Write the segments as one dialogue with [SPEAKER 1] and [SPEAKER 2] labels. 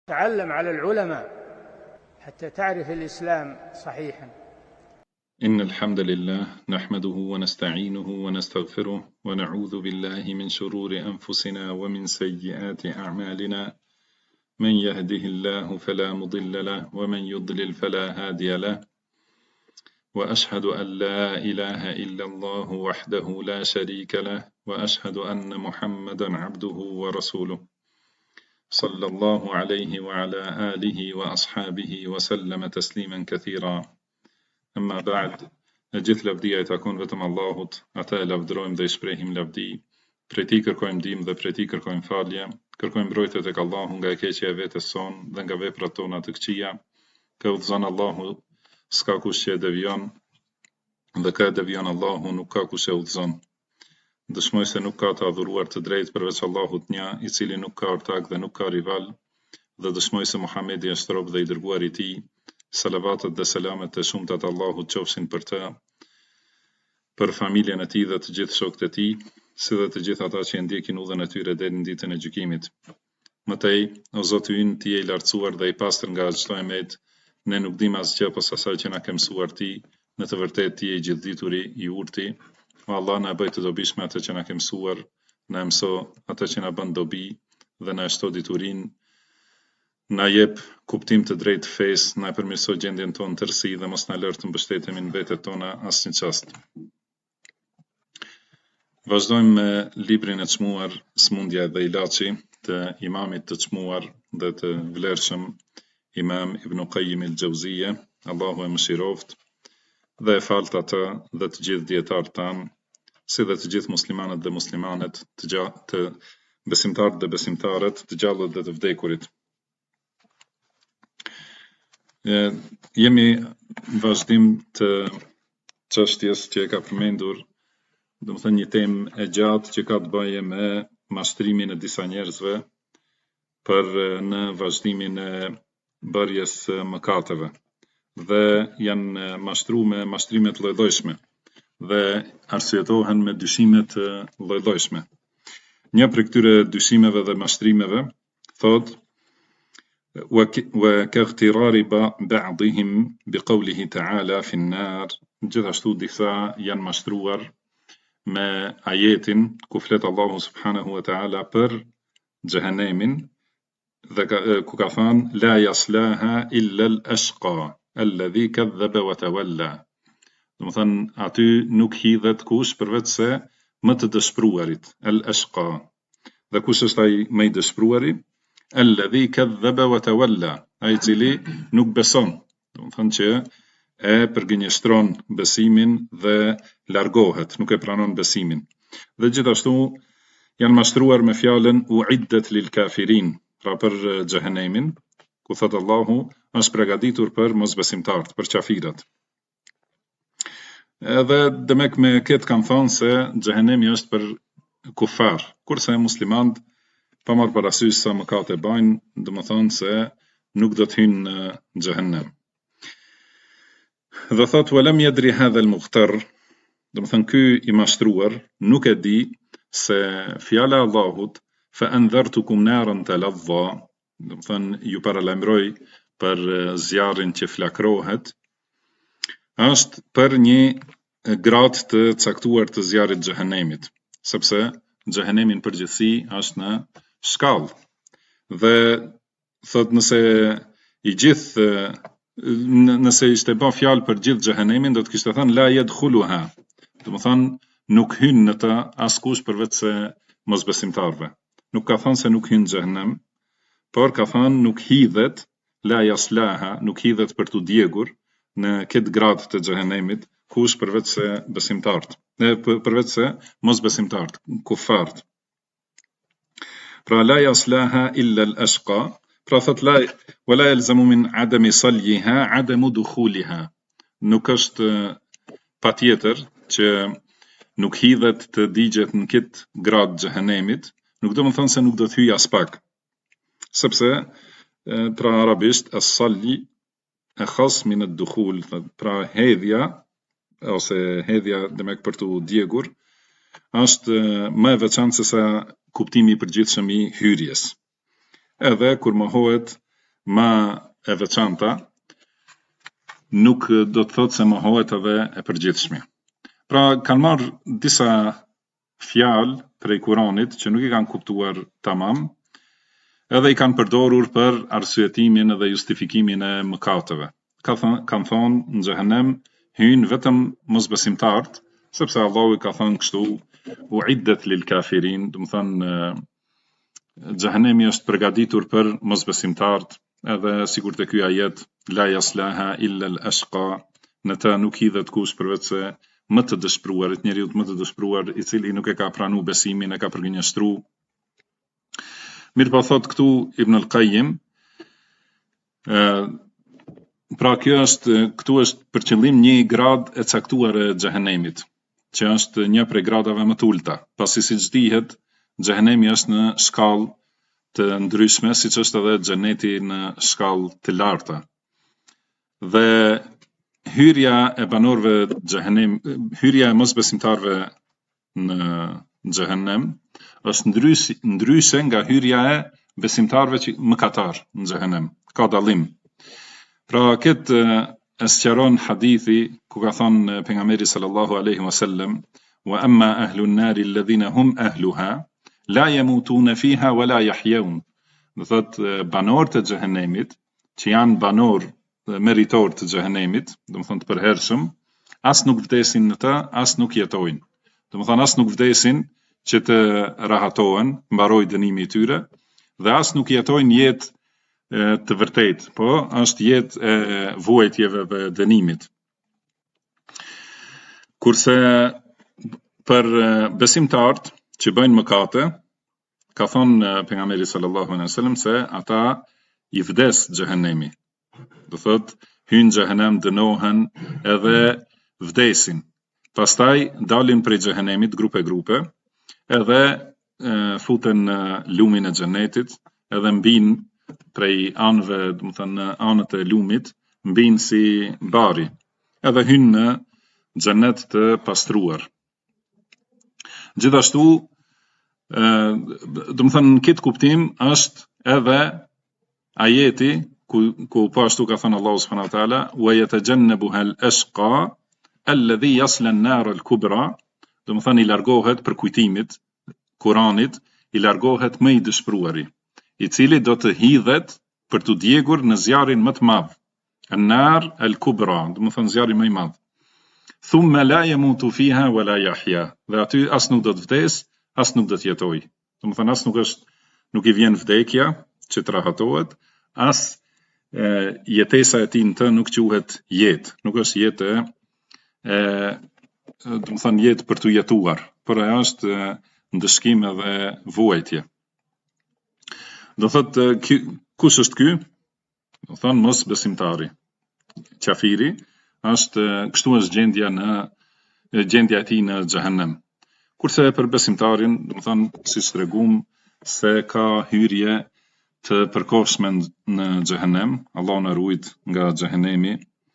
[SPEAKER 1] تعلم على العلماء حتى تعرف الإسلام صحيحا.
[SPEAKER 2] إن الحمد لله نحمده ونستعينه ونستغفره ونعوذ بالله من شرور أنفسنا ومن سيئات أعمالنا. من يهده الله فلا مضل له ومن يضلل فلا هادي له، وأشهد أن لا إله إلا الله وحده لا شريك له، وأشهد أن محمدا عبده ورسوله صلى الله عليه وعلى آله وأصحابه وسلم تسليما كثيرا. أما بعد، gjithë lavdia I takon vetëm Allahut, ata e lavdërojmë dhe I shprehim lavdi. Prej Tij kërkojmë ndihmë dhe prej Tij kërkojmë falje. Kërkojmë mbrojtje tek Allahu nga e keqja e vetes sonë dhe nga veprat tona të këqija. Kë udhëzon Allahu, s'ka kush që e devion, dhe kë e devion Allahu, nuk ka kush e udhëzon. Dëshmoj se nuk ka të adhuruar të drejtë përveç Allahut një, I cili nuk ka ortak dhe nuk ka rival, dhe dëshmoj se Muhamedi është rob dhe I dërguar I Tij. Salavatet dhe selamet e shumta të Allahut qofshin për të, për familjen e tij dhe të gjithë shokët e tij, si dhe të gjithë ata që e ndjekin udhën e tyre deri në ditën e gjykimit. Mëtej, o Zoti ynë, Ti je I lartësuar dhe I pastër nga çdo emet, ne nuk dim asgjë posa asaj që na ke mësuar Ti, në të vërtetë Ti je I gjithdituri, I urti. O Allah, na bëj të dobishme atë që na ke mësuar, na mëso atë që na bën dobi dhe na shto diturinë. Na jep kuptim të drejtë fesë, na përmirëso gjendjen tonë tërësi dhe mos na lër të mbështetemi në vetët tona asnjë çast. Vazhdojmë me librin e çmuar Smundja dhe ilaçi të imamit të çmuar dhe të vlerëshëm Imam Ibn Qayyim al-Jauziyje, Allahu e mëshiroft dhe e falt atë dhe të gjithë dietarët tanë, si dhe të gjithë muslimanët dhe muslimanet, të besimtarët dhe besimtarët, të gjallët dhe të vdekurit. Jemi në vazhdim të çështjes që e ka përmendur, domethënë një temë e gjatë që ka të bëjë me mashtrimin e disa njerëzve për në vazhdimin e bërjes mëkateve, dhe janë mashtruar me mashtrime të lloj-llojshme dhe arsyetohen me dyshime të lloj-llojshme. Një prej këtyre dyshimeve dhe mashtrimeve thotë وكاغترار بعضهم بقوله تعالى في النار. Gjithashtu disa janë mashtruar me ajetin ku flet Allahu subhanahu wa ta'ala për xhehenemin dhe ku ka thënë la yaslaha illa al-ashqa alladhi kadhaba wa tawalla. Domethënë aty nuk hidhet kush përveç se më të dëshpëruarit, al-ashqa. Dhe kush është ai më I dëshpëruari? Alladhi kadhaba wa tawalla, ai I cili nuk beson, domethënë që e përgënjeshtron besimin dhe largohet, nuk e pranon besimin. Dhe gjithashtu janë mashtruar me fjalën uiddat lil kafirin, pra për xhehenemin, ku thot Allahu është përgatitur për mosbesimtarët, për qafirat. Edhe demek me këtë kanë thonë se xhehenemi është për kufar, kurse muslimanët pa marrë parasysh sa mëkate bajnë, domethënë se nuk do të hyjnë në xhehenem. Dhe thot walam yadri hadha al-mughtar, domethënë ky I mashtruar nuk e di se fjala e Allahut fa anzartukum naran talazza, domethënë ju paralajmëroj për zjarrin që flakrohet, është për një gradë të caktuar të zjarrit xhehenemit, sepse xhehenemi në përgjithësi është në shkallë. Dhe thot nëse ishte bë fjalë për gjithë xhehenemin, do të kishte thënë la yadkhuluha. Domethënë nuk hyn në të askush përveç se mosbesimtarëve. Nuk ka thënë se nuk hyn në xhehenem, por ka thënë nuk hidhet, la yaslaha, nuk hidhet për tu djegur në këtë gradë të xhehenemit kush përveç se besimtarët, përveç se mosbesimtarët, kufarët. Pra la yaslaha illa al-ashqa, pra thot la wala yalzamu min adami saljiha adamu dukhuliha. Nuk është patjetër që nuk hidhet të digjet në këtë gradë xhehenemit, nuk do të thonë se nuk do të hyjë as pak. Sepse pra arabisht as-salji akhas min ad-dukhul, pra hedhja ose hedhja demek për tu djegur është më e veçantë se sa kuptimi I përgjithshëm I hyrjes. Edhe kur mohohet më e veçanta, nuk do të thotë se mohohet edhe e përgjithshme. Pra kanë marrë disa fjalë prej Kuranit që nuk i kanë kuptuar tamam, edhe i kanë përdorur për arsyetimin dhe justifikimin e mëkateve. Kanë thonë në xhehenem hyjnë vetëm mosbesimtarët, sepse Allahu i ka thënë kështu uiddat lil kafirin, do të thonë xhehenemi është përgatitur për mosbesimtarët, edhe sikur te ky ajet la yaslaha illa al-ashqa, në të nuk hidhet kush përveç se më të dëshpëruarit, njeriu më të dëshpëruar i cili nuk e ka pranuar besimin, e ka përgënjeshtruar. Mirë po thot këtu Ibn al-Qayyim, pra këtu është për qëllim një grad e caktuar e xhehenemit, që është një prej gradave më të ulta, pasi siç dihet, xhehenemi është në shkallë të ndryshme, siç është edhe xheneti në shkallë të larta. Dhe hyrja e banorëve xhehenem, hyrja e mosbesimtarëve në xhehenem është ndryshe nga hyrja e besimtarëve që mëkatar në xhehenem. Ka dallim. Pra këtë e sqaron hadithi ku ka thënë pejgamberi sallallahu alaihi wasallam, wa amma ahlun nari alladhina hum ahluha la yamutuna fiha wa la yahyaun. Do thotë banorët e xhehenemit, që janë banorë meritor të xhehenemit, do të thonë të përhershëm, as nuk vdesin në të, as nuk jetojnë. Do të thonë as nuk vdesin që të rahatohen, mbaroj dënimi i tyre, dhe as nuk jetojnë jetë të vërtet, po është jetë e vuajtjeve dhe dënimit. Kurse për besimtarët që bëjnë mëkate, ka thonë pejgamberi sallallahu alaihi wasallam se ata i vdes xhehenemi. Do thot hyjnë xhehenem, dënohen edhe vdesin. Pastaj dalin prej xhehenemit grupe, edhe futen në lumin e xhenetit, edhe mbin prej anëve, do të thënë anët e lumit, mbin si bari, edhe hynë në xhenet të pastruar. Gjithashtu, do të thënë në këtë kuptim është edhe ajeti ku po ashtu ka thënë Allahu subhanahu wa taala wa yatajannabuha al-ashqa alladhi yasla an-nar al-kubra, do të thënë i largohet për kujtimit Kuranit, i largohet më i dëshpëruari, i cili do të hidhet për të djegur në zjarrin më të madh, an-nar al-kubra, do të thënë zjarri më i madh. Thumma la yamutu fiha wa la yahya, dhe aty as nuk do të vdes, as nuk do të jetoj. Do të thënë as nuk i vjen vdekja që të rahatohet, as jetesa e tij në të nuk quhet jetë, nuk është jetë do të thënë jetë për të jetuar, por ajo është ndëshkim edhe vuajtje. Do thotë kush është ky? Do thonë mos besimtari. Qafiri është kështu është gjendja e tij në xhehenem. Kurse për besimtarin, do të thonë siç tregum se ka hyrje të përkohshme në xhehenem, Allahu na ruajt nga xhehenemi.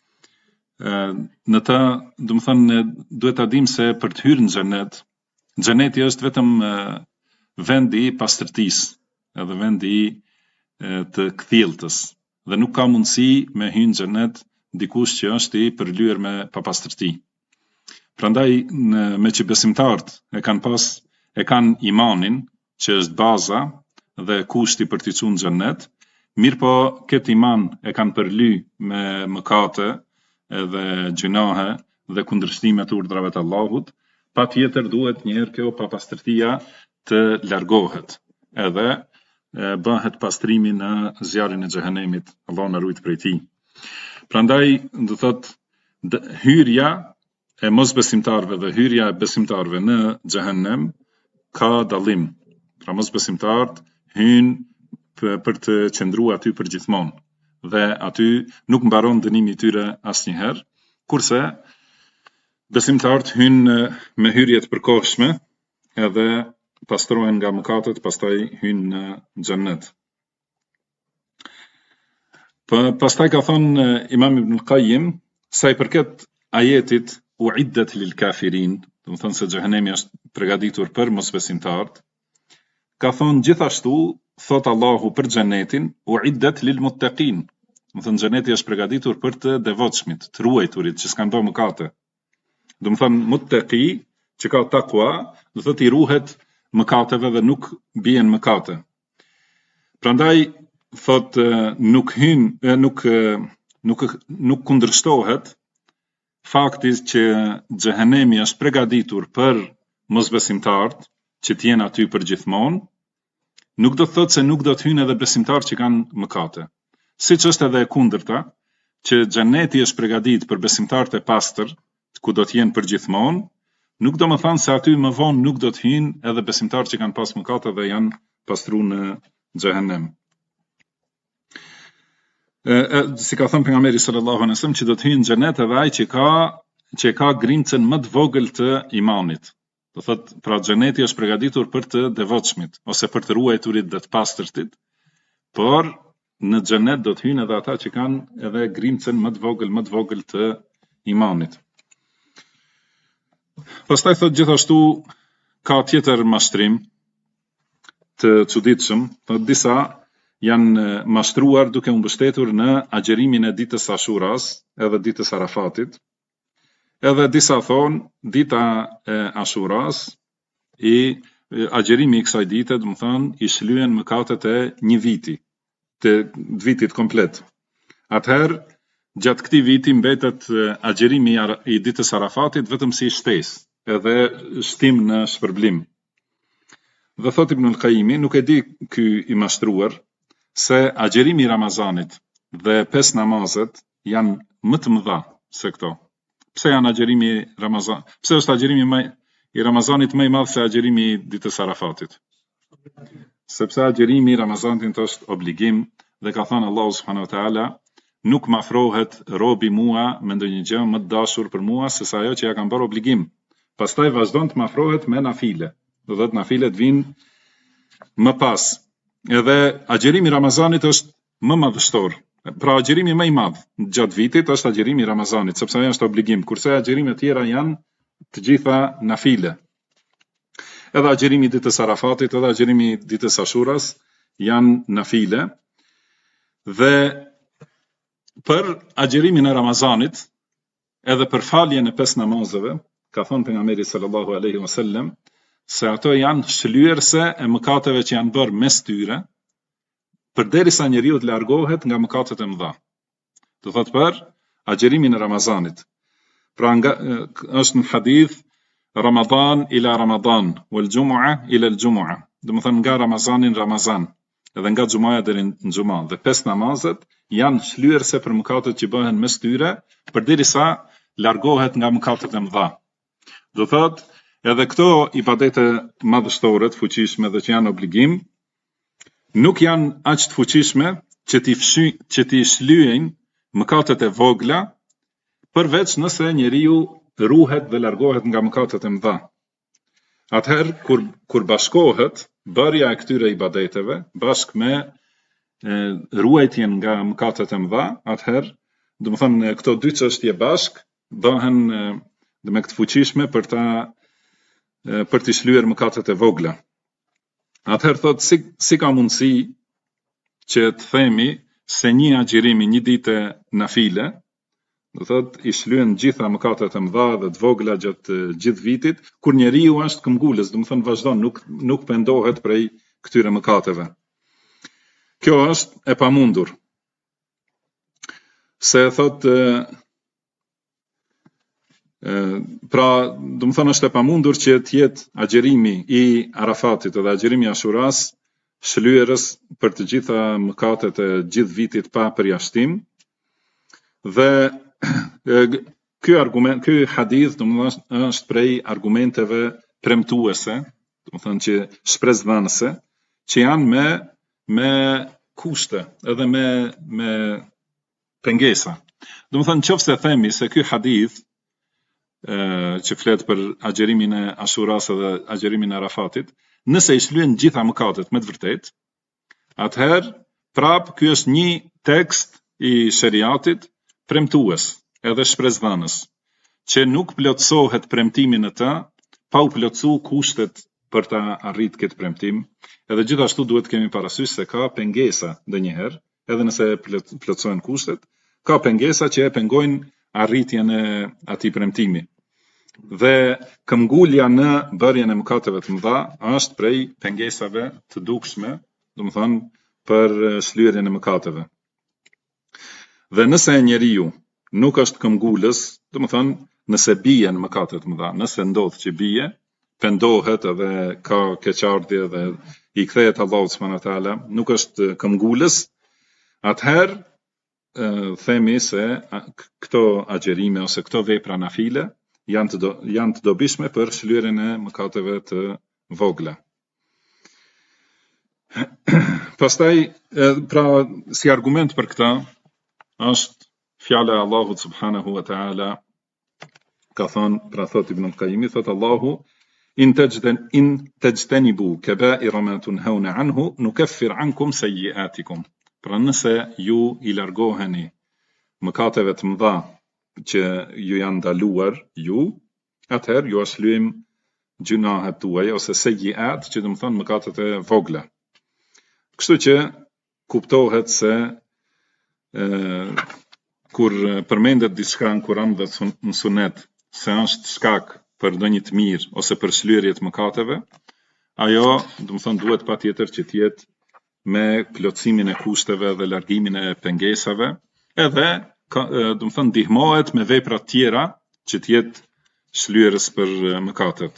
[SPEAKER 2] Në të, do të thonë duhet ta dim se për të hyrë në xhenet, xheneti është vetëm vendi i pastërtisë, edhe vendi të kthjelltës, dhe nuk ka mundësi me hyrë në xhenet dikush që është i përlyer me papastërti. Prandaj me që besimtarët e kanë imanin, që është baza dhe kushti për t'i çuar në xhenet, mirë po këtë iman e kanë përly me mëkate edhe gjunahe dhe kundërshtime të urdhrave të Allahut, patjetër duhet njëherë kjo papastërtia të largohet, edhe bëhet pastrimi në zjarrin e xhehenemit, Allahu na ruaj prej tij. Prandaj do thotë hyrja e mosbesimtarëve dhe hyrja e besimtarëve në xhehenem ka dallim. Pra mosbesimtarët hyjnë për të qëndruar aty përgjithmonë, dhe aty nuk mbaron dënimi i tyre asnjëherë, kurse besimtarët hyjnë me hyrje të përkohshme, edhe pastrohen nga mëkatet, pastaj hyjnë në xhennet. Pastaj ka thonë Imam Ibn al-Qayyim, sa i përket ajetit uiddat lil kafirin, do të thonë se xhehenemi është përgatitur për mosbesimtarët, ka thonë gjithashtu thot Allahu për xhenetin, uiddat lil muttaqin. Do thënë xheneti është përgatitur për të devotshmit, të ruajturit që s'kan bërë mëkate. Do të thënë muttaqi që ka takwa, do thotë i ruhet mëkateve dhe nuk bien mëkate. Prandaj thot nuk kundërshtohet fakti që xhehenemi është përgatitur për mosbesimtarët që të jenë aty për gjithmonë, nuk do të thotë se nuk do të hyjnë edhe besimtarë që kanë mëkate. Siç është edhe e kundërta, që xheneti është përgatitur për besimtarët e pastër, ku do të jenë për gjithmonë, nuk do më thanë se aty më vonë nuk do të hyjnë edhe besimtarë që kanë pas mëkate dhe janë pastruar në xhehenem. Si ka thënë pejgamberi sallallahu alaihi wasallam që do të hyjnë në xhenet edhe ai që ka grimcën më të vogël të imanit. Do thotë, pra xheneti është përgatitur për të devotshmit ose për të ruajturit dhe të pastërtit, por në xhenet do të hyjnë edhe ata që kanë edhe grimcën më të vogël të imanit. Pastaj thot gjithashtu ka tjetër mashtrim të çuditshëm, thot disa janë mashtruar duke u mbështetur në agjerimin e ditës Ashuras, edhe ditës Arafatit. Edhe disa thonë dita e Ashuras i agjerimi i kësaj dite, do të thonë i shlyen mëkatet e një viti, të vitit komplet. Atëherë gjatë këtij viti mbetet agjerimi i ditës Arafatit vetëm si shtesë, edhe shtim në shpërblim. Dhe thot Ibn al-Qayyimi, nuk e di ky i mashtruar se agjerimi i Ramazanit dhe 5 namazet janë më të mëdha se këto. Pse janë agjerimi i Ramazanit? Pse është agjerimi i Ramazanit më i madh se agjerimi i ditës Arafatit? Sepse agjerimi i Ramazanit është obligim dhe ka thënë Allahu subhanahu wa taala, nuk më afrohet robi mua me ndonjë gjë më të dashur për mua se sa ajo që ja kam bërë obligim. Pastaj vazhdon të më afrohet me nafile. Do thotë nafilet vinë më pas. Edhe agjerimi i Ramazanit është më madhështor. Pra agjerimi më i madh gjatë vitit është agjerimi i Ramazanit, sepse ai është obligim, kurse agjerimet e tjera janë të gjitha nafile. Edhe agjerimi i ditës Arafatit, edhe agjerimi i ditës Ashuras janë nafile. Dhe për agjerimin e Ramazanit, edhe për faljen e 5 namazeve, ka thënë pejgamberi sallallahu alaihi wasallam se ato janë shlyerse e mëkateve që janë bërë mes tyre, përderisa njeriu të largohet nga mëkatet e mëdha. Do thotë për agjerimin e Ramazanit. Pra është në hadith Ramadan ila Ramadan, wal Jumu'a ila al Jumu'a. Do të thonë nga Ramazani në Ramazan, edhe nga Xumaja deri në Xuma. Dhe 5 namazet janë shlyerse për mëkatet që bëhen mes tyre, përderisa largohet nga mëkatet e mëdha. Do thotë edhe këto ibadete madhështore të fuqishme dhe që janë obligim, nuk janë aq të fuqishme që t'i shlyejnë mëkatet e vogla, përveç nëse njeriu ruhet dhe largohet nga mëkatet e mëdha. Atëherë kur bashkohet bërja e këtyre ibadeteve bashkë me ruajtjen nga mëkatet e mëdha, atëherë, do të thonë këto dy çështje bashkë bëhen me këtë fuqishme për t'i shlyer mëkatet e vogla. Atëherë thot si ka mundësi që të themi se një agjerimi, një ditë nafile, do thot i shlyen gjitha mëkatet e mëdha dhe të vogla gjatë gjithë vitit, kur njeriu është këmbgulës, do të thonë vazhdon, nuk pendohet prej këtyre mëkateve. Kjo është e pamundur. Se thot pra, do të thonë është e pamundur që të jetë agjerimi i Arafatit dhe agjerimi i Ashuras shlyerës për të gjitha mëkatet e gjithë vitit pa përjashtim. Dhe ky hadith do të thonë është prej argumenteve premtuese, do të thonë që shpresdhënëse, që janë me kushte, edhe me pengesa. Do të thonë nëse themi se ky hadith që flet për agjerimin e Ashuras dhe agjerimin e Arafatit, nëse i shlyen gjitha mëkatet me të vërtetë, atëherë prap ky është një tekst i sheriatit premtues, edhe shpresdhënës, që nuk plotësohet premtimi në të pa u plotësuar kushtet për ta arritur këtë premtim. Edhe gjithashtu duhet kemi parasysh se ka pengesa ndonjëherë, edhe nëse plotësohen kushtet, ka pengesa që e pengojnë arritjen e atij premtimi. Dhe këmbgulja në bërjen e mëkateve të mëdha është prej pengesave të dukshme, domethënë për shlyerjen e mëkateve. Dhe nëse njeriu nuk është këmbgulës, domethënë nëse bie në mëkate të mëdha, nëse ndodh që bie, pendohet edhe ka keqardhje dhe i kthehet Allahu subhanahu wa taala, nuk është këmbgulës, atëherë themi se këto agjerime ose këto vepra nafile janë të dobishme për shlyerjen e mëkateve të vogla. Pastaj, pra si argument për këtë është fjala e Allahut subhanahu wa taala, ka thonë, pra thot Ibn al-Qayyim, thot Allahu, in tajtanibu kaba'ira ma tunhauna anhu nukaffir ankum sayyi'atikum. Pra nëse ju i largoheni mëkateve të mëdha që ju janë ndaluar ju, atëherë ju shlyejm gjunahet tuaja ose sayyi'at, që do të thonë mëkatet e vogla. Kështu që kuptohet se kur përmendet diçka në Kur'an dhe në Sunet se është shkak për ndonjë të mirë ose për shlyerje të mëkateve, ajo, do të thonë, duhet patjetër që të jetë me plotësimin e kushteve dhe largimin e pengesave, edhe do të thonë ndihmohet me vepra të tjera që të jetë shlyerës për mëkatet.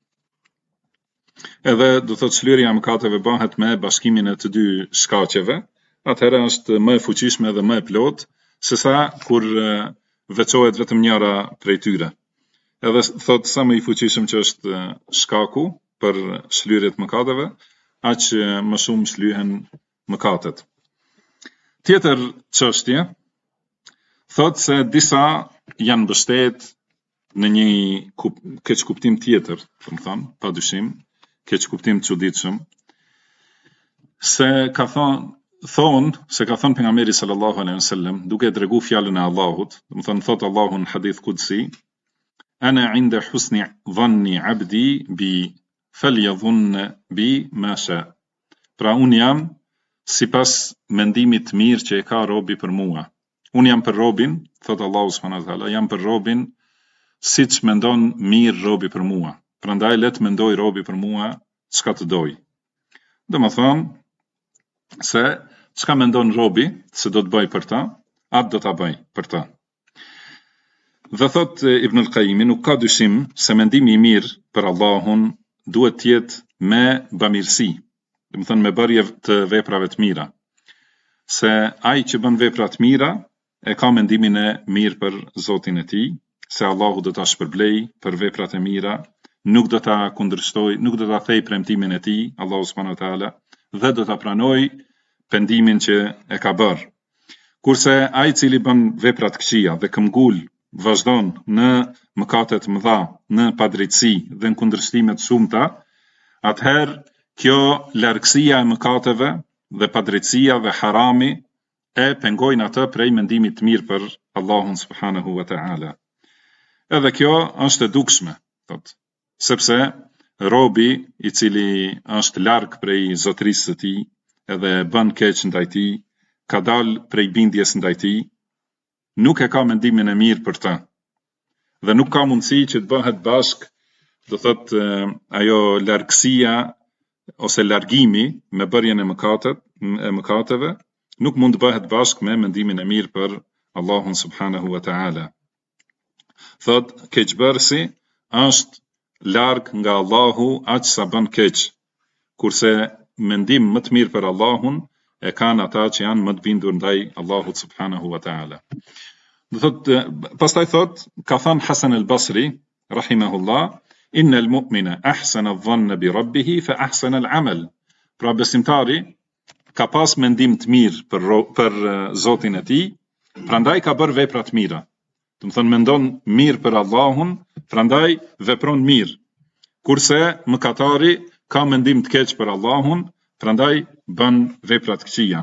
[SPEAKER 2] Edhe do të thotë shlyerja e mëkateve bëhet me bashkimin e të dy shkaqeve, atëherë është më e fuqishme dhe më e plotë sesa kur veçohet vetëm njëra prej tyre. Edhe thot sa më i fuqishëm që është shkaku për shlyerje të mëkateve, aq më shumë shlyhen mëkatet. Tjetër çështje thot se disa janë mbështet në një keq kuptim tjetër, domethënë, padyshim, keq kuptim të çuditshëm, se ka thonë pejgamberi sallallahu alaihi wasallam, duke dregu fjalën e Allahut, domethënë thot Allahu në hadith qudsi, ana inda husni dhanni abdi bi falyadhunna bi ma sha. Pra unë jam sipas mendimit të mirë që e ka robi për mua. Unë jam për robin, thot Allahu subhanahu wa taala, jam për robin siç mendon mirë robi për mua. Prandaj le të mendoj robi për mua çka të doj. Domethënë se çka mendon robi se do të bëj për ta, atë do ta bëj për ta. Dhe thot Ibn al-Qayyim, nuk ka dyshim se mendimi i mirë për Allahun duhet të jetë me bamirësi, domethënë me bërje të veprave të mira. Se ai që bën vepra të mira e ka mendimin e mirë për Zotin e tij, se Allahu do ta shpërblej për veprat e mira, nuk do ta kundërshtoj, nuk do ta thej premtimin e tij, Allahu subhanahu wa taala, dhe do ta pranoj pendimin që e ka bërë. Kurse ai i cili bën vepra të këqija dhe këmbgul vazhdon në mëkate të mëdha, në padrejtësi dhe në kundërshtime të shumta, atëherë kjo largësia e mëkateve dhe padrejtësia dhe harami e pengojnë atë prej mendimit të mirë për Allahun subhanahu wa ta'ala. Edhe kjo është e dukshme, sepse robi i cili është larg prej zotërisë së tij edhe bën keq ndaj tij, ka dalë prej bindjes ndaj tij, nuk e ka mendimin e mirë për ta. Dhe nuk ka mundësi që të bëhet bashk, do thot ajo largësia ose largimi me bërjen e mëkateve, nuk mund të bëhet bashk me mendimin e mirë për Allahun subhanahu wa ta'ala. Thot, keqbërësi është larg nga Allahu aq sa bën keq, kurse mendim më të mirë për Allahun e kanë ata që janë më të bindur ndaj Allahut subhanahu wa ta'ala. Pastaj thot, ka thënë Hasan al-Basri, rahimahullah, inna al-mu'mina ahsana adh-dhanna bi rabbih fa ahsana al-amal. Pra besimtari ka pas mendim të mirë për Zotin e tij, prandaj ka bërë vepra të mira. Do të thonë mendon mirë për Allahun, prandaj vepron mirë. Kurse mëkatari ka mendim të keq për Allahun, prandaj bën vepra të këqija.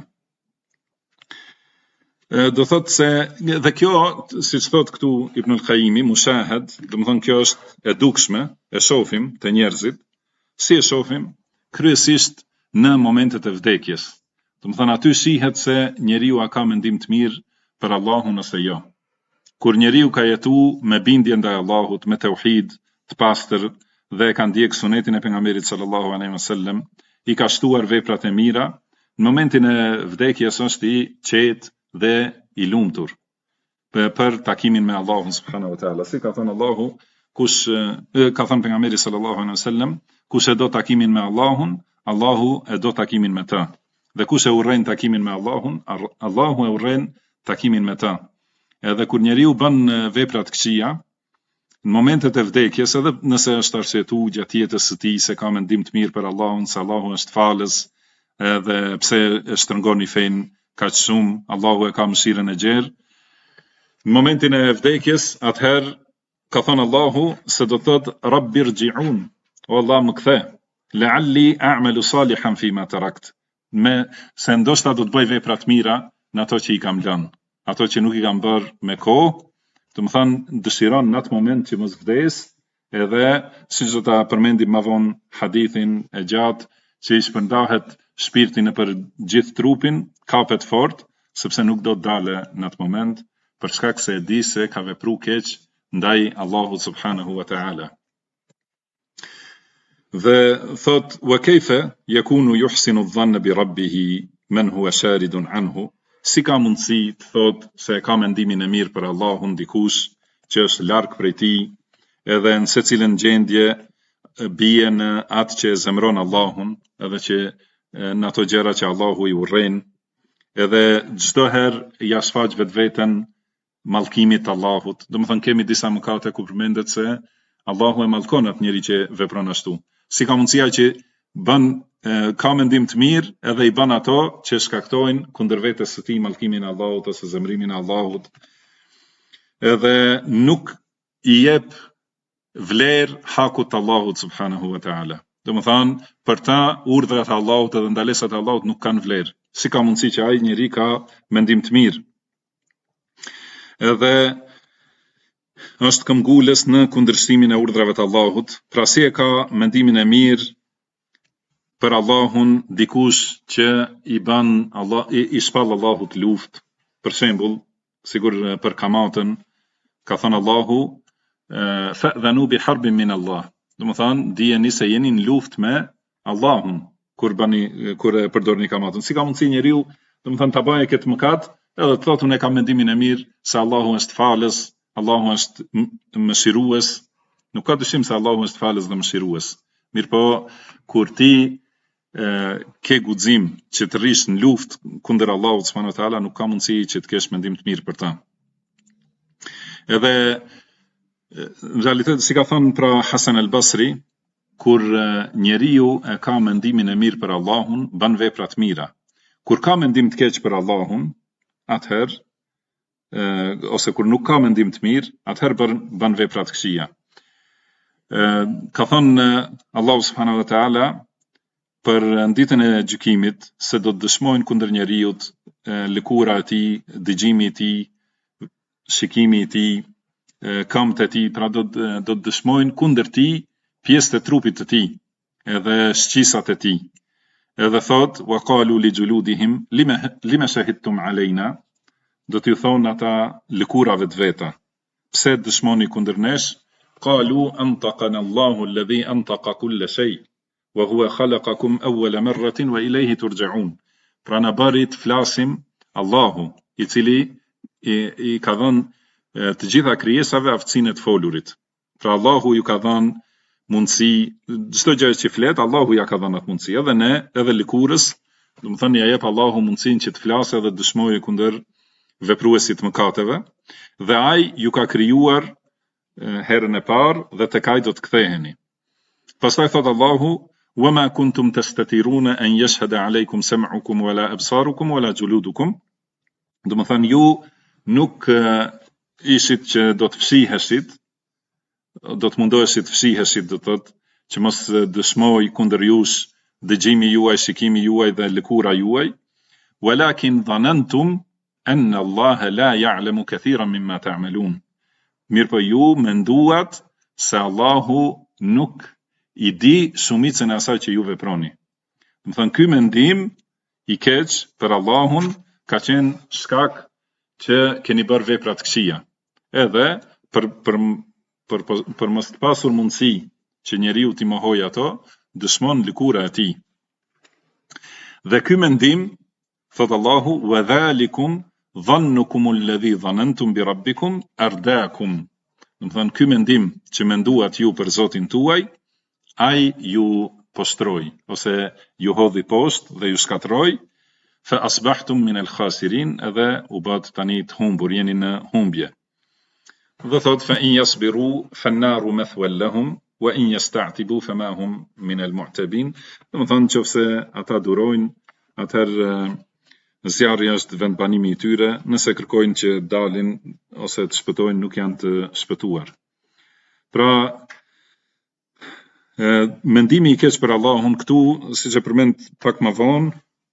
[SPEAKER 2] Do thot se dhe kjo, siç thot këtu Ibn al-Qayyim, mushahed, do të thonë kjo është e dukshme, e shohim te njerëzit, Si e shohim, kryesisht në momentet e vdekjes. Do të thënë aty shihet se njeriu a ka mendim të mirë për Allahun ose jo. Kur njeriu ka jetu me bindje ndaj Allahut, me tauhid të pastër dhe ka ndjek sunetin e pejgamberit sallallahu alaihi wasallam, i ka shtuar veprat e mira, në momentin e vdekjes është i qetë dhe i lumtur për takimin me Allahun subhanahu wa taala. Si ka thënë Allahu, ka thënë pejgamberi sallallahu alaihi wasallam, kush e do takimin me Allahun, Allahu e do takimin me të. Dhe kush e urren takimin me Allahun, Allahu e urren takimin me të. Edhe kur njeriu bën vepra të këqija, në momentet e vdekjes, edhe nëse është arsyetu gjatë jetës së tij se ka mendim të mirë për Allahun, se Allahu është falës, edhe pse e shtrëngoni fen kaq shumë, Allahu e ka mëshirën e gjerë. Në momentin e vdekjes, atëherë ka thënë Allahu se do të thotë Rabbi rji'un, o Allah më kthe, la'alli a'malu salihan fima tarakt. Me se ndoshta do të bëj vepra të mira në ato që i kam lënë, ato që nuk i kam bërë me kohë, do të thënë dëshiron në atë moment që mos vdes, edhe siç do ta përmendim më vonë hadithin e gjatë që i shpërndahet shpirti nëpër gjithë trupin, kapet fort, sepse nuk do të dale në atë moment, për shkak se e di se ka vepruar keq ndaj Allahut subhanahu wa ta'ala. Dhe thot, wa kayfa yakunu yuhsinu adh-dhanna bi rabbih man huwa sharidun anhu, si ka mundësi të thot se ka mendimin e mirë për Allahun dikush që është larg prej tij, edhe në secilën gjendje bie në atë që zemron Allahun, edhe që në ato gjëra që Allahu i urren, edhe çdo herë ja shfaq vetveten mallkimit Allahut. Do të thënë kemi disa mëkate ku përmendet se Allahu e mallkon atë njeri që vepron ashtu. Si ka mundësia që ka mendim të mirë edhe i bën ato që shkaktojnë kundër vetes së tij mallkimin e Allahut ose zemrimin e Allahut. Edhe nuk i jep vlerë hakut të Allahut subhanahu wa ta'ala. Do të thënë për ta urdhrat e Allahut edhe ndalesat e Allahut nuk kanë vlerë. Si ka mundësi që ai njeri ka mendim të mirë? Edhe është këmbgulës në kundërshtimin e urdhrave të Allahut, pra si e ka mendimin e mirë për Allahun dikush që i shpall Allahut luftë, për shembull, sigur për kamatën, ka thënë Allahu, fa'dhanu bi harbin min Allah. Do të thënë, dijeni se jeni në luftë me Allahun kur e përdorni kamatën. Si ka mundësi njeriu, do të thënë, ta bëjë këtë mëkat, edhe të thotë unë e kam mendimin e mirë se Allahu është falës, Allahu është mëshirues. Nuk ka dyshim se Allahu është falës dhe mëshirues. Mirë po, kur ti ke guxim që të rish në luftë kundër Allahut subhanahu wa taala, nuk ka mundësi që të kesh mendim të mirë për ta. Edhe në realitet, si ka thënë pra Hasan al-Basri, kur njeriu e ka mendimin e mirë për Allahun, bën vepra të mira. Kur ka mendim të keq për Allahun, atëherë, ose kur nuk ka mendim të mirë, atëherë bën vepra të këqija. Ka thënë Allahu subhanahu wa taala për ditën e gjykimit se do të dëshmojnë kundër njeriut lëkura e tij, dëgjimi i tij, shikimi i tij, këmbët e tij, pra do të dëshmojnë kundër tij pjesët e trupit të tij, edhe shqisat e tij. Edhe thot, wa qalu li juludihim lima shahidtum alejna, do t'ju thonë ata lëkurave të veta. Pse dëshmoni kundër nesh? Qalu antaqana Allahu alladhi antaqa kulla shay, wa huwa khalaqakum awwala marratin wa ilayhi turja'un. Pra na bëri të flasim Allahu, i cili i ka dhënë të gjitha krijesave aftësinë e të folurit. Pra Allahu ju ka dhënë mundësi, çdo gjë që flet, Allahu ja ka dhënë atë mundësi, edhe ne, edhe lëkurës, do të thënë ja jep Allahu mundësinë që të flasë dhe të dëshmojë kundër vepruesit mëkateve, dhe ai ju ka krijuar herën e parë dhe tek ai do të ktheheni. Pastaj thot Allahu, wama kuntum tastatiruna an yashhada alaykum sam'ukum wala absarukum wala juludukum. Do të thënë ju nuk ishit që do të fshiheshit, do të mundoheshit fshiheshit, do të thotë që mos dëshmoj kundër jush dëgjimi juaj, shikimi juaj dhe lëkura juaj, walakin dhanantum anna Allah la ya'lamu kathiran mimma ta'malun. Mirë po ju menduat se Allahu nuk i di shumicën e asaj që ju veproni. Do të thënë ky mendim i keq për Allahun ka qenë shkak që keni bërë vepra të këqija. Edhe për mos të pasur mundësi që njeriu t'i mohoj ato, dëshmon lëkura e tij. Dhe ky mendim, thot Allahu, wa dhalikum dhannukum alladhi dhanantum bi rabbikum ardaakum. Do të thënë ky mendim që menduat ju për Zotin tuaj, ai ju postroi ose ju hodhi poshtë dhe ju shkatroi, fa asbahtum min al-khasirin, edhe u bët tani të humbur, jeni në humbje. Dhe thot fa in yasbiru fan-naru mathwan lahum wa in yasta'tibu fama hum min al-mu'tabin. Do të thonë nëse ata durojnë, atëherë zjarri është vendbanimi i tyre, nëse kërkojnë që dalin ose të shpëtojnë, nuk janë të shpëtuar. Pra, mendimi i keq për Allahun këtu, siç e përmend pak më vonë,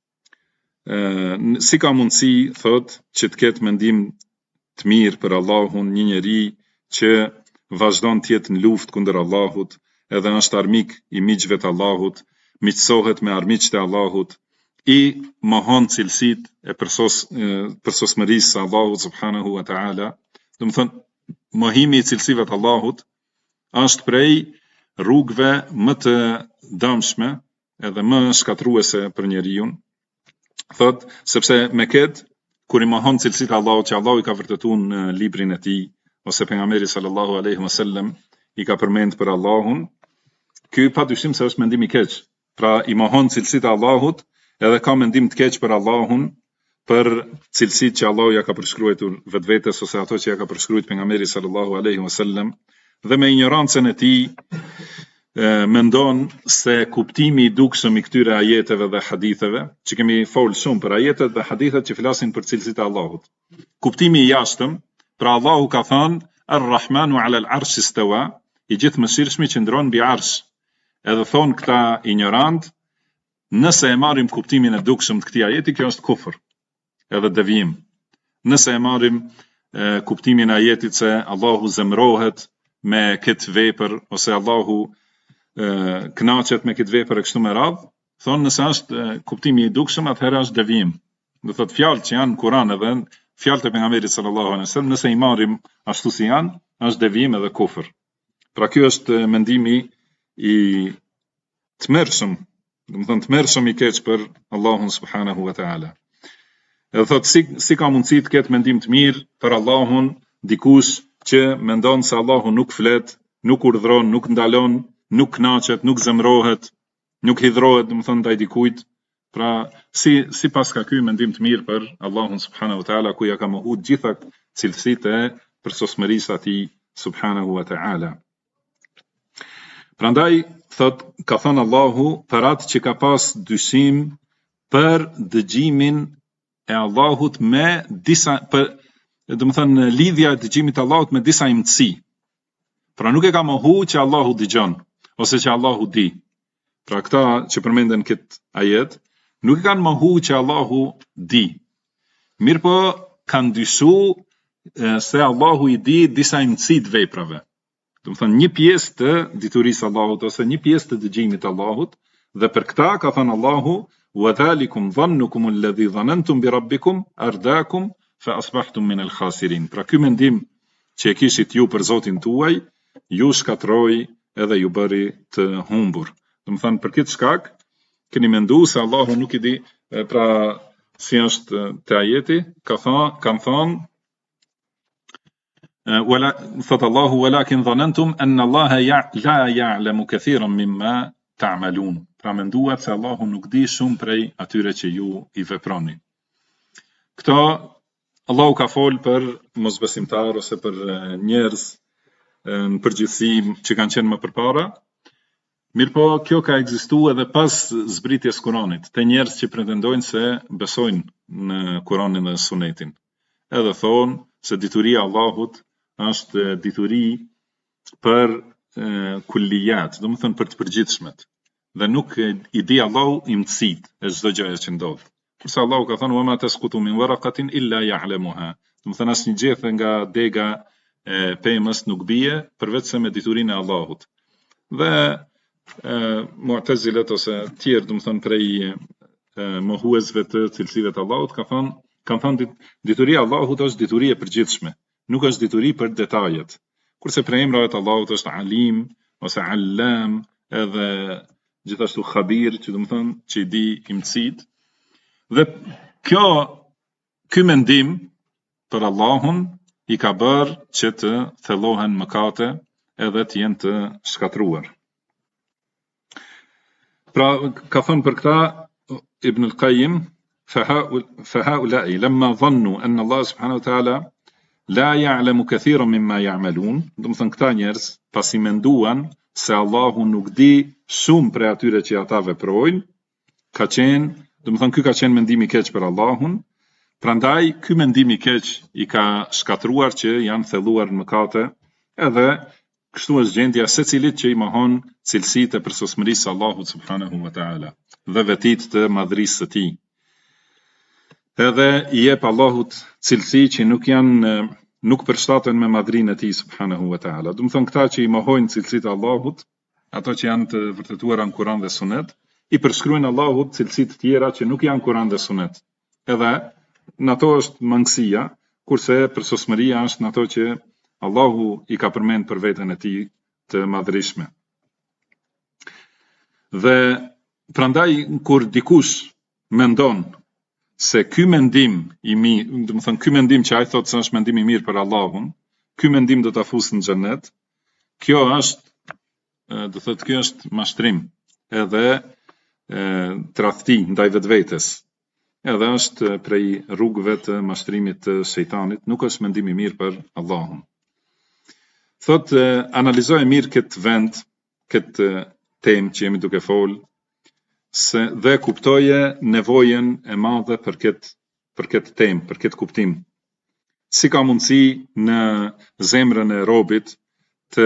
[SPEAKER 2] si ka mundësi, thot, që të ketë mendim të mirë për Allahun një njeri që vazhdon të jetë në luftë kundër Allahut, edhe është armik i miqve të Allahut, miqësohet me armiqtë e Allahut, i mohon cilësitë e përsosmërisë së Allahut subhanahu wa ta'ala. Do të thonë, mohimi i cilësive të Allahut është prej rrugëve më të dëmshme edhe më shkatruese për njeriu. Thot, sepse me këtë, kur i mohon cilësitë e Allahut që Allahu i ka vërtetuar në librin e tij, ose pejgamberi sallallahu alaihi wasallam i ka përmend për Allahun, ky padyshim se është mendim i keq. Pra i mohon cilësitë e Allahut, edhe ka mendim të keq për Allahun, për cilësitë që Allahu ja ka përshkruar vetvetes ose ato që ja ka përshkruar pejgamberi sallallahu alaihi wasallam, dhe me ignorancën e tij mendon se kuptimi i dukshëm i këtyre ajeteve dhe haditheve, që kemi folë shumë për ajetet dhe hadithet që flasin për cilësitë e Allahut. Kuptimi i jashtëm, pra Allahu ka thënë Ar-Rahmanu 'ala al-'arsh istawa, i gjithëmëshirshmi që ndron mbi arsh. Edhe thon këta ignorant, nëse e marrim kuptimin e dukshëm të këtij ajeti, kjo është kufër, edhe devijim. Nëse e marrim kuptimin e ajetit se Allahu zemrohet me këtë vepër, ose Allahu kënaqet me këtë vepër e kështu me radhë, thonë nëse është kuptimi i dukshëm, atëherë është devijim. Do thotë fjalët që janë në Kur'an edhe fjalët e pejgamberit sallallahu alaihi wasallam, nëse i marrim ashtu si janë, është devijim edhe kufër. Pra ky është mendimi i tmerrshëm, do të thonë tmerrshëm i keq për Allahun subhanahu wa ta'ala. Edhe thotë si ka mundësi të ketë mendim të mirë për Allahun dikush që mendon se Allahu nuk flet, nuk urdhron, nuk ndalon, nuk kënaqet, nuk zemrohet, nuk hidhrohet, do të thonë ndaj dikujt. Pra si pas ka ky mendim të mirë për Allahun subhanahu wa ta'ala, ku ja ka mohuar gjitha cilësitë e përsosmërisë atij subhanahu wa ta'ala. Prandaj thot ka thënë Allahu për atë që ka pas dyshim për dëgjimin e Allahut me disa do të thënë lidhja e dëgjimit të Allahut me disa imtësi. Pra nuk e ka mohu që Allahu dëgjon ose që Allahu di. Pra këta që përmenden këtë ajet, nuk e kanë mohu që Allahu di. Mirë po kanë dyshu se Allahu i di disa imtësi të veprave. Do të thënë një pjesë të diturisë Allahut ose një pjesë të dëgjimit Allahut, dhe për këta ka thënë Allahu wa dhalikum dhannukum alladhi dhanantum bi rabbikum ardaakum fa asbahtum min al-khasirin. Pra ky mendim që e kishit ju për Zotin tuaj, ju shkatroi edhe ju bëri të humbur. Do të thënë për këtë shkak keni menduar se Allahu nuk i di, pra si është te ajeti, kanë thënë thot Allahu walakin dhanantum anna Allaha la ya'lamu kathiran mimma ta'malun. Pra menduat se Allahu nuk di shumë prej atyre që ju i veproni. Këto Allahu ka fol për mosbesimtar ose për njerëz në përgjithësi që kanë qenë më përpara. Mirë po, kjo ka ekzistuar edhe pas zbritjes Kuranit, te njerëz që pretendojnë se besojnë në Kuranin dhe Sunetin. Edhe thonë se dituria e Allahut është dituri për kullijat, do të thënë për të përgjithshmet, dhe nuk i di Allahu imtësitë e çdo gjëje që ndodh. Kurse Allahu ka thënë wa ma tasqutu min waraqatin illa ya'lamuha. Do të thënë asnjë gjë nga dega e pemës nuk bie përveç se me diturinë e Allahut. Dhe Mu'tazilet ose tjerë, do të thonë prej mohuesve të cilësive të Allahut, kanë thënë dituria e Allahut është dituri e përgjithshme, nuk është dituri për detajet. Kurse prej emrave të Allahut është Alim ose Allam, edhe gjithashtu Khabir, që do të thonë që i di imësit. Dhe ky mendim për Allahun i ka bërë që të thellohen mëkate edhe të jenë të shkatruar. Pra, ka thënë për këta Ibn al-Qayyim, فهؤلاء لما ظنوا أن الله سبحانه وتعالى لا يعلم كثيرا مما يعملون. Do të thënë këta njerëz pasi menduan se Allahu nuk di shumë prej atyre që ata veprojnë, ka qenë, do të thënë ky ka qenë mendimi i keq për Allahun. Prandaj ky mendim i keq i ka shkatruar që janë thelluar në mëkate, edhe kështu është gjendja secilit që i mohon cilësitë e përsosmërisë së Allahut subhanahu wa taala dhe vetit të madhrisë së tij. Edhe i jep Allahut cilësi që nuk përshtaten me madhrinë e tij subhanahu wa taala. Do të thonë këta që i mohojnë cilësitë e Allahut, ato që janë të vërtetuara në Kur'an dhe Sunet, i përshkruajnë Allahut cilësi të tjera që nuk janë Kur'an dhe Sunet. Edhe në ato është mangësia, kurse përsosmëria është në ato që Allahu i ka përmend për veten e tij të madhrishme. Dhe prandaj kur dikush mendon se ky mendim i mirë, do të thënë ky mendim që ai thotë se është mendim i mirë për Allahun, ky mendim do ta fusë në xhenet, kjo është, do thotë kjo është mashtrim, edhe tradhti ndaj vetvetes. Edhe është prej rrugëve të mashtrimit të shejtanit, nuk është mendim i mirë për Allahun. Thot, analizoje mirë këtë vend, këtë temë që jemi duke folë, dhe kuptoje nevojën e madhe për këtë temë, për këtë kuptim. Si ka mundësi në zemrën e robit të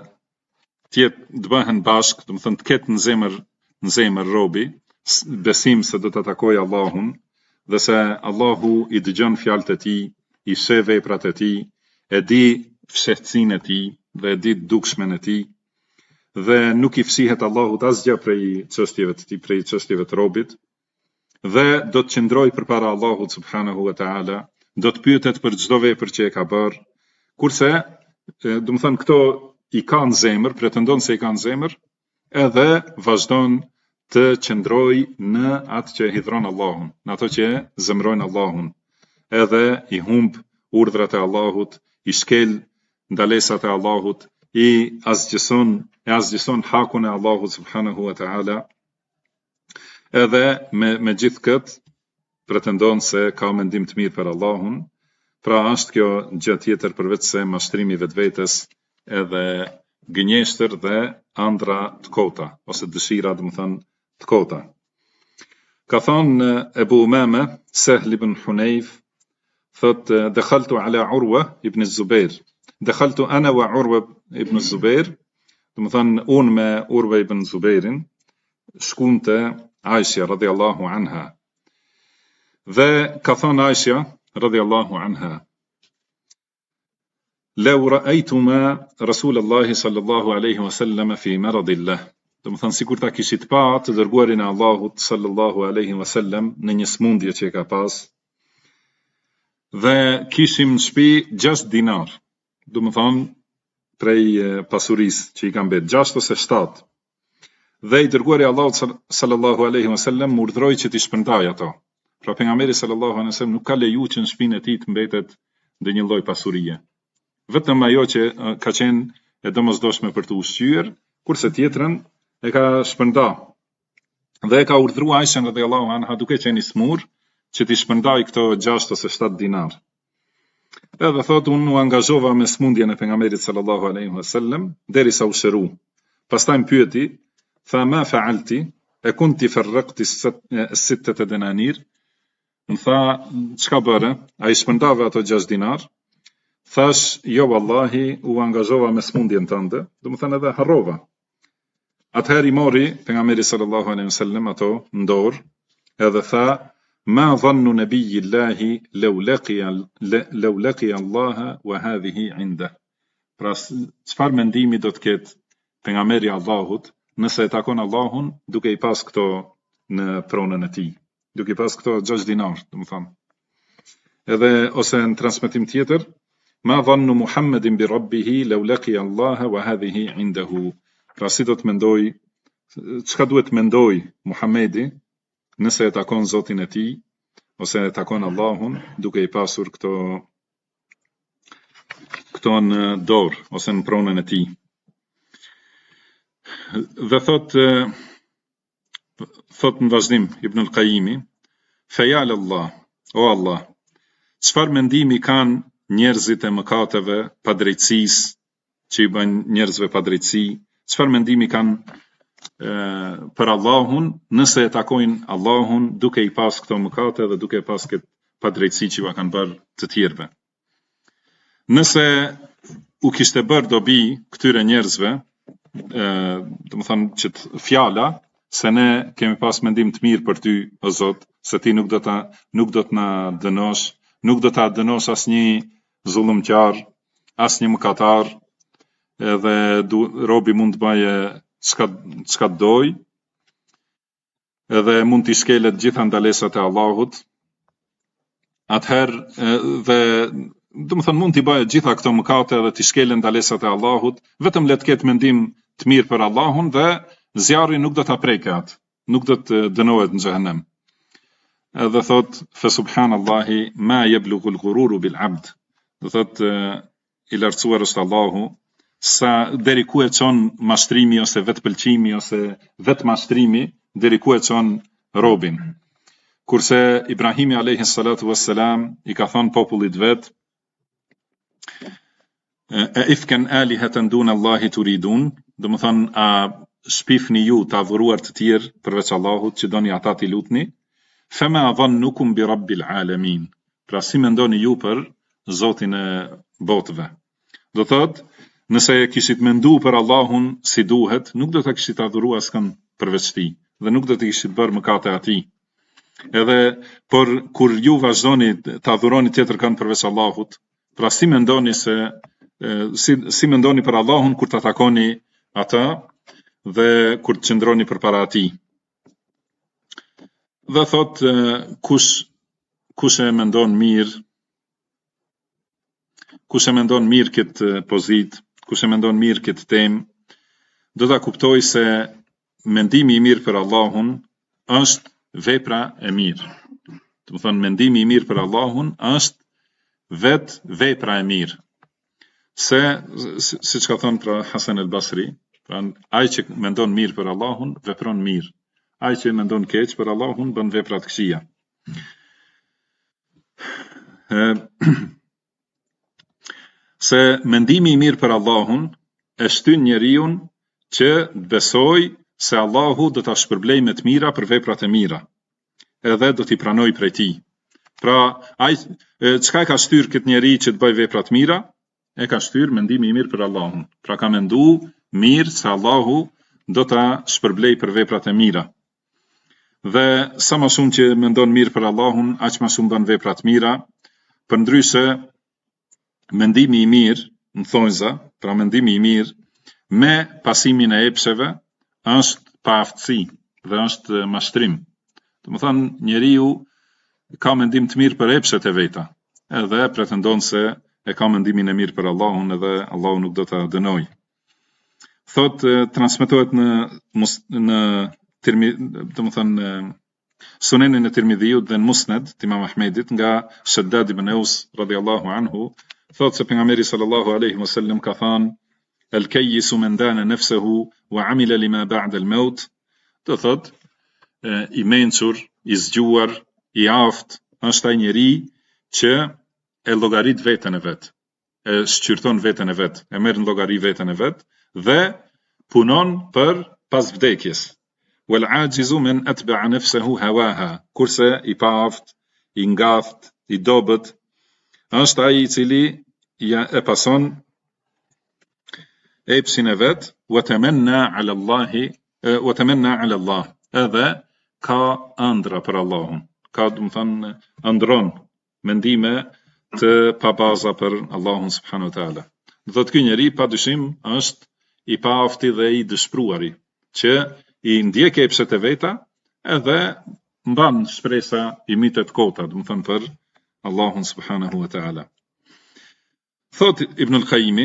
[SPEAKER 2] bëhen bashkë, do të thënë të ketë në zemër robi, besim se do të takojë Allahun, dhe se Allahu i dëgjon fjalët e tij, i sheh veprat e tij, e di fshehtësinë e tij dhe e di dukshmen e tij, dhe nuk i fshihet Allahut asgjë prej çështjeve të robit, dhe do të qëndrojë përpara Allahut subhanahu wa taala, do të pyetet për çdo vepër që e ka bërë, kurse, do të thënë këto i kanë zemër, pretendon se i kanë zemër, edhe vazhdon të qëndrojë në atë që hidhron Allahun, në ato që zemrojnë Allahun, edhe i humb urdhrat e Allahut, i shkel ndalesat e Allahut, i asgjëson hakun e Allahut subhanahu wa taala, edhe me gjithë këtë pretendon se ka mendim të mirë për Allahun. Pra është kjo gjë tjetër përveç se mashtrimi vetvetes, edhe gënjeshtër dhe ëndra të kota, ose dëshira, do të thënë, të kota. Ka thënë Ebu Umame, Sahl ibn Hunayf, thot, dakhaltu ala Urwa ibn Zubair. Dakhaltu ana wa Urwa ibn Zubair, do të thënë unë me Urwa ibn Zubairin, shkunte Aisha radhiyallahu anha. Dhe ka thënë Aisha radhiyallahu anha, law ra'aytuma Rasulullahi sallallahu alaihi wasallam fi maradillah. Do të thënë sikur ta kishit pa të dërguarin e Allahut sallallahu alaihi wasallam në një smundje që ka pas, dhe kishim në shtëpi 6 dinar. Do të thënë prej pasurisë që i kanë mbet 6 ose 7. Dhe i dërguari i Allahut sallallahu alaihi wasallam më urdhëroi që t'i shpërndaj ato. Pra pejgamberi sallallahu alaihi wasallam nuk ka leju që në shtëpinë e tij të mbetet ndonjë lloj pasurie. Vetëm ajo që ka qenë e domosdoshme për të ushqyer, kurse tjetrën e ka shpërnda. Dhe e ka urdhëruar Aisha radhiyallahu anha duke qenë i smur që t'i shpërndaj këto 6 ose 7 dinar. Edhe thot, unë u angazhova me smundjen e pejgamberit sallallahu alaihi wasallam derisa u shëru. Pastaj më pyeti, tha ma fa'alti, e kunti farraqti 6 denanir. Më tha, çka bëre? Ai shpërndave ato 6 dinar. Thash, jo wallahi, u angazhova me smundjen tënde, do të thënë edhe harrova. Atëherë i mori pejgamberi sallallahu alaihi wasallam ato në dorë, edhe tha, ma dhannu nabiyillahi law laqiya Allah wa hadhihi 'inda. Pra çfarë mendimi do të ketë pejgamberi i Allahut nëse e takon Allahun duke I pas këto në pronën e tij, duke I pas këto 6 dinar, domethënë. Edhe ose në transmetim tjetër, ma dhannu Muhammedin bi rabbihi law laqiya Allah wa hadhihi indahu. Pra si do të mendoj, çka duhet mendoj Muhamedi nëse e takon Zotin e tij ose e takon Allahun duke I pasur këto në dorë ose në pronën e tij. Dhe thot në vazhdim Ibn al-Qayyimi, fejal Allah, o Allah, çfarë mendimi kanë njerëzit e mëkateve, padrejtësisë, që I bën njerëzve padrejtësi, çfarë mendimi kanë për Allahun nëse e takojnë Allahun duke I pas këto mëkate dhe duke pas këtë padrejtësi që va kanë bërë të tjerëve. Nëse u kishte bërë dobi këtyre njerëzve, domethënë që fjala se ne kemi pas mendim të mirë për ty o Zot, se ti nuk do të na dënosh, nuk do ta dënosh asnjë zullumqtar, asnjë mëkatar, edhe robi mund të baje çka doj, edhe mund t'i shkelet gjitha ndalesat e Allahut. Atëherë dhe domethënë mund t'i baje gjitha këto mëkate dhe t'i shkelet ndalesat e Allahut, vetëm le të ketë mendim të mirë për Allahun dhe zjarri nuk do ta preke atë, nuk do të dënohet në xhehenem. Edhe thot fa subhanallahi ma yablughu al-ghururu bil abd. Do thot I lartësuar është Allahu, sa deri ku e çon mashtrimi ose vetpëlqimi ose vetmashtrimi, deri ku e çon robin. Kurse Ibrahimi alayhi salatu wassalam I ka thënë popullit vet, e ifkan alihatan duna Allahi turidun, domethënë a shpifni ju të adhuruar të tjerë përveç Allahut që doni ata t'i lutni, fema dhannukum bi rabbil alamin. Pra si mendoni ju për Zotin e botëve. Do thot, nëse kishit mendu për Allahun si duhet, nuk do të kishit adhuru askën përveç tij dhe nuk do të kishit bërë mëkate atij. Edhe por kur ju vazhdoni të adhuroni tjetër kënd përveç Allahut, pra si mendoni si mendoni për Allahun kur ta takoni ata dhe kur të qëndroni përpara atij. Dhe thot kush e mendon mirë këtë pozit, kush e mendon mirë këtë temë, do ta kuptoj se mendimi I mirë për Allahun është vepra e mirë. Do të thonë mendimi I mirë për Allahun është vetë vepra e mirë. Siç ka thënë pra Hasan al-Basri, pra ai që mendon mirë për Allahun vepron mirë. Ai që mendon keq për Allahun bën vepra të këqija. Se mendimi I mirë për Allahun e shtyn njeriu që të besoj se Allahu do ta shpërblej me të mira për veprat e mira, edhe do t'i pranoj prej tij. Pra, ai çka e ka shtyr këtë njeri që të bëj vepra të mira? E ka shtyr mendimi I mirë për Allahun. Pra ka mendu mirë se Allahu do ta shpërblej për veprat e mira. Dhe sa më shumë që mendon mirë për Allahun, aq më shumë bën vepra të mira. Përndryshe, mendimi I mirë, në thonjza, pra mendimi I mirë, me pasimin e epsheve, është pa aftësi dhe është mashtrim. Domethënë, njeriu ka mendim të mirë për epshet e veta, edhe pretendon se e ka mendimin e mirë për Allahun edhe Allahu nuk do ta dënoj. Thot transmetohet në domethënë Sunenin e Tirmidhiut dhe në Musnad të Imam Ahmedit nga Shaddad ibn Aus radhiyallahu anhu, thot se pejgamberi sallallahu alaihi wasallam ka thënë el-kayyisu man dana nafsuhu wa amila lima ba'da al-maut. Do thot I mençur, I zgjuar, I aft është ai njeri që e llogarit veten e vet, e shqyrton veten e vet, e merr në llogari veten e vet dhe punon për pas vdekjes. Wal ajizu man atba'a nafsuhu hawaha. Kurse I paaft, I ngaft, I dobët është ai I cili e pason epsin e vet, wa tamanna 'ala Allah, edhe ka ëndra për Allahun. Ka, domethënë, ëndron mendime të pabaza për Allahun subhanahu wa taala. Do të ky njeri padyshim është I paafti dhe I dëshpruari, që i ndjek epshet e veta edhe mban shpresa i mitet kota, do të thënë për Allahun subhanahu wa taala. Thot Ibn al-Qayyimi,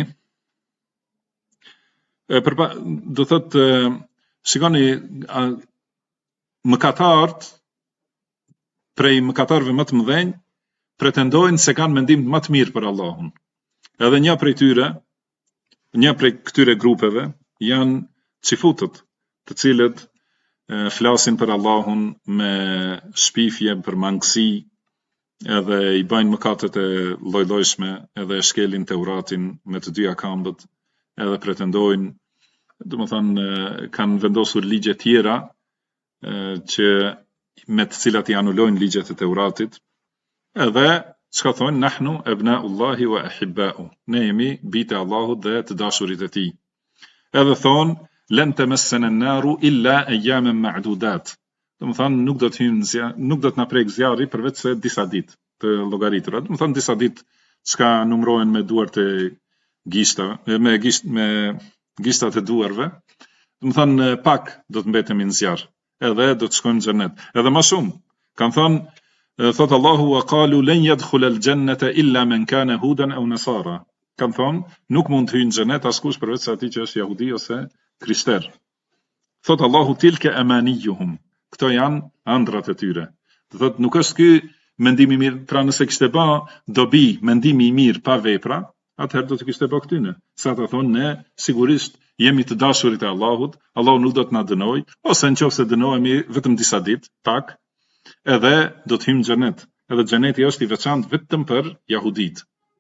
[SPEAKER 2] do thot shikoni mëkatarët prej mëkatarëve më të mëdhenj pretendojnë se kanë mendim më të mirë për Allahun. Edhe një prej këtyre grupeve janë çifutët, të cilët flasin për Allahun me shpifje, për mangësi, edhe i bëjnë mëkatet e lloj-llojshme, edhe e shkelin Teuratin me të dyja këmbët, edhe pretendojnë, domethënë kanë vendosur ligje tjera që me të cilat i anulojnë ligjet e Teuratit, edhe çka thonë nahnu ebnaullahi wa ahibba'u, ne jemi bijtë e Allahut dhe të dashurit e tij. Edhe thonë lan tamassana an-naru illa ayyaman ma'dudat. Domethënë nuk do të na prek zjarri përveç se disa ditë të llogaritura. Domethënë disa ditë çka numërohen me duart e gishtave, me gishtat e duarve. Domethënë pak do të mbetemi në zjarr, edhe do të shkojmë në xhenet. Edhe më shumë, kanë thënë thot Allahu wa qalu lan yadkhula al-jannata illa man kana hudan aw nasara. Kanë thënë nuk mund të hyjë në xhenet askush përveç se atij që është jehudi ose krishter. Thot Allahu tilka amanijuhum. Këto janë ëndrat e tyre. Do thot nuk është ky mendimi i mirë, pra nëse kishte bë dobi mendimi i mirë pa vepra, atëherë do të kishte bë këtyne. Sa ata thonë ne sigurisht jemi të dashurit e Allahut, Allahu nuk do të na dënoj, ose nëse dënohemi vetëm disa ditë, pak, edhe do të hyjmë në xhenet. Edhe xheneti është i veçantë vetëm për jehudit.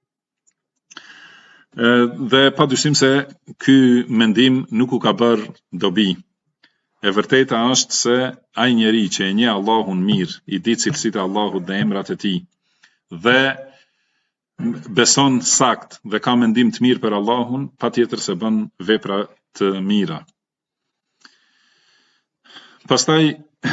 [SPEAKER 2] Dhe padyshim se ky mendim nuk u ka bërë dobi. E vërteta është se ai njeri që e njeh Allahun mirë, i di cilësitë e Allahut dhe emrat e tij, dhe beson sakt dhe ka mendim të mirë për Allahun, patjetër se bën vepra të mira. Pastaj,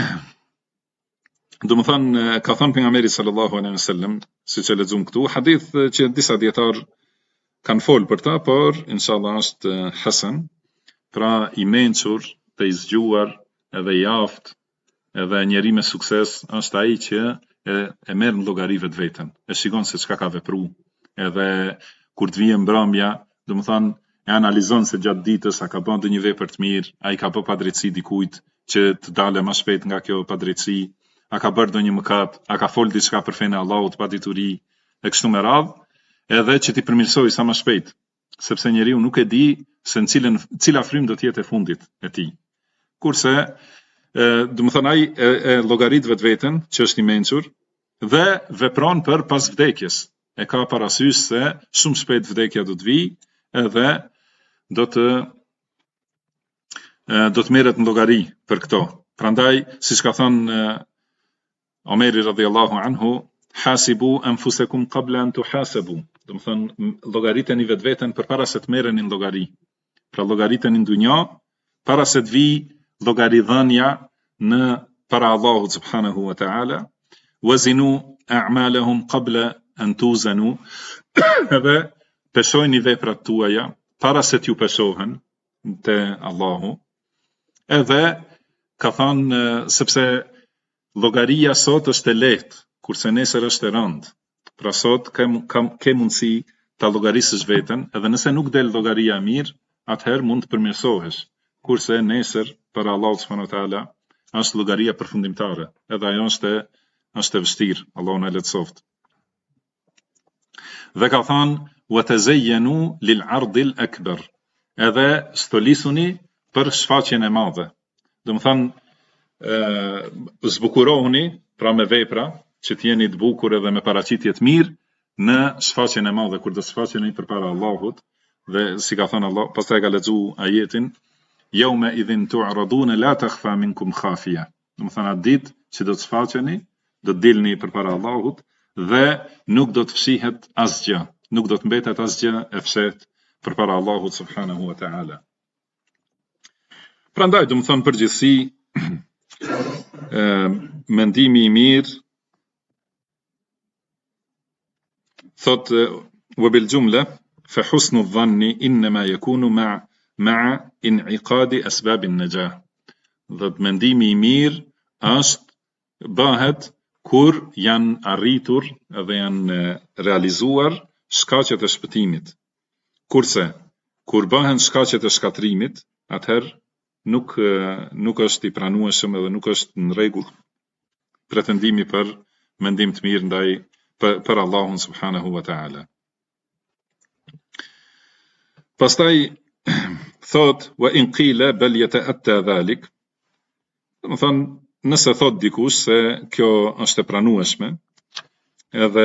[SPEAKER 2] domethënë ka thënë pejgamberi sallallahu alaihi wasallam, siç e lexuam këtu, hadith që disa dietar kanë folë për ta, por inshallah është hasan, pra i mençur, të i zgjuar, edhe i aft, edhe njeri me sukses është ai që e merr në llogari vetveten, e shikon se çka ka vepruar, edhe kur të vijë mbrëmja, domethënë e analizon se gjatë ditës a ka bën ndonjë vepër të mirë, ai ka bë padrejtësi dikujt që të dalë më shpejt nga kjo padrejtësi, a ka bërë ndonjë mëkat, a ka folë diçka për fenë e Allahut pa dituri, e kështu me radhë, edhe që ti përmirësoj sa më shpejt, sepse njeriu nuk e di se në cila frymë do të jetë e fundit e tij. Kurse, domethënë ai e llogarit vetveten që është i mençur dhe vepron për pas vdekjes. E ka parasysh se shumë shpejt vdekja do të vijë, edhe do të merret në llogari për këto. Prandaj, siç ka thënë Omeri radhiyallahu anhu, hasibu anfusakum qabla an tuhasabu. Domethënë llogariteni vetveten përpara se të merreni në llogari. Pra llogariteni në dunjë para se të vijë llogaridhënia në para Allahut subhanahu wa taala. Wazinu a'malahum qabla an tuzanu. Edhe peshojni veprat tuaja para se t'ju peshohen te Allahu. Edhe ka thënë sepse llogaria sot është e lehtë, kurse nesër është e rëndë. Pra sot ke mundësi ta llogarisësh veten, edhe nëse nuk del llogaria mirë, atëherë mund të përmirësohesh. Kurse nesër për Allahu subhanahu wa taala është llogaria përfundimtare, edhe ajo është e vështirë, Allahu na lehtësoft. Dhe ka thënë wa tazayyanu lil 'ard al akbar. Edhe stolisuni për shfaqjen e madhe. Domethënë zbukurohuni pra me vepra që të jeni të bukur edhe me paraqitje të mirë në shfaqjen e madhe kur do shfaqeni përpara Allahut, dhe si ka thënë Allah, pastaj ka lexuar ajetin yawma idhin tu'raduna la takhfa minkum khafiya. Domethënë atë ditë që do të shfaqeni, do të dilni përpara Allahut dhe nuk do të fshihet asgjë, nuk do të mbetet asgjë e fshehtë përpara Allahut subhanahu wa ta'ala. Prandaj domethënë përgjithësi mendimi i mirë thot wa bil jumla fa husnu dhanni inma yakunu ma'a in'iqadi asbab an-najah. dhe mendimi i mirë bëhet kur janë arritur dhe janë realizuar shkaqet e shpëtimit. Kurse, kur bëhen shkaqet e shkatrimit, atëherë nuk është i pranueshëm edhe nuk është në rregull pretendimi për mendim të mirë ndaj për Allahun subhanahu wa ta'ala. Pastaj thot wa in qila bal yata'atta dhalik, do të thonë nëse thot dikush se kjo është e pranueshme, edhe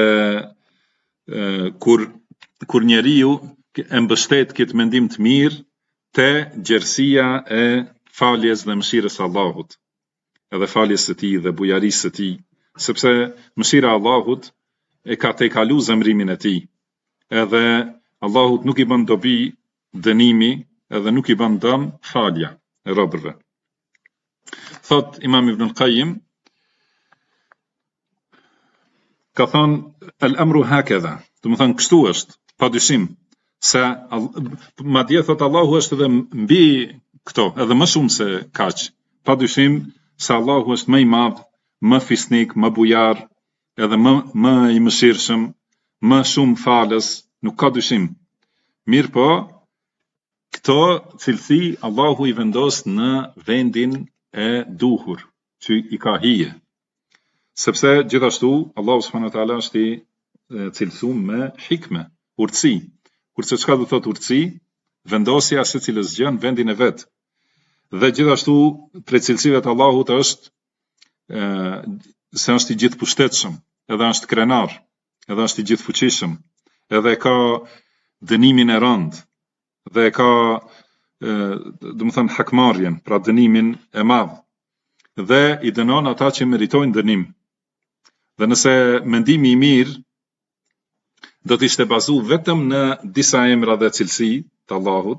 [SPEAKER 2] kur njeriu e mbështet këtë mendim të mirë te gjerësia e faljes dhe mëshirës së Allahut, edhe faljes së tij dhe bujarisë së tij, sepse mëshira e Allahut e ka tejkalu zemrimin e tij, edhe Allahut nuk i bën dobi dënimi, edhe nuk i bën dëm falja e robërve. Thot Imam Ibn al-Qayyim, ka thonë al-amru hakadha, do të thonë kështu është, padyshim se madje thot Allahu është edhe mbi këto, edhe më shumë se kaq. Padyshim se Allahu është më i madh, më fisnik, më bujar, edhe më i mëshirshëm, më shumë falës, nuk ka dyshim. Mirë po, këto cilësi Allahu i vendos në vendin e duhur, që i ka hije. Sepse gjithashtu Allahu subhanahu wa taala është i cilësuar me hikme, urtësi. Kurse çka do të thotë urtësi, vendosja e secilës gjë në vendin e vet. Dhe gjithashtu prej cilësive të Allahut është se është i gjithëpushtetshëm, edhe është krenar, edhe është i gjithëfuqishëm, edhe ka dënimin e rëndë, dhe ka do të thënë hakmarrjen, pra dënimin e madh, dhe i dënon ata që meritojnë dënim. Dhe nëse mendimi i mirë do të ishte bazuar vetëm në disa emra dhe cilësi të Allahut,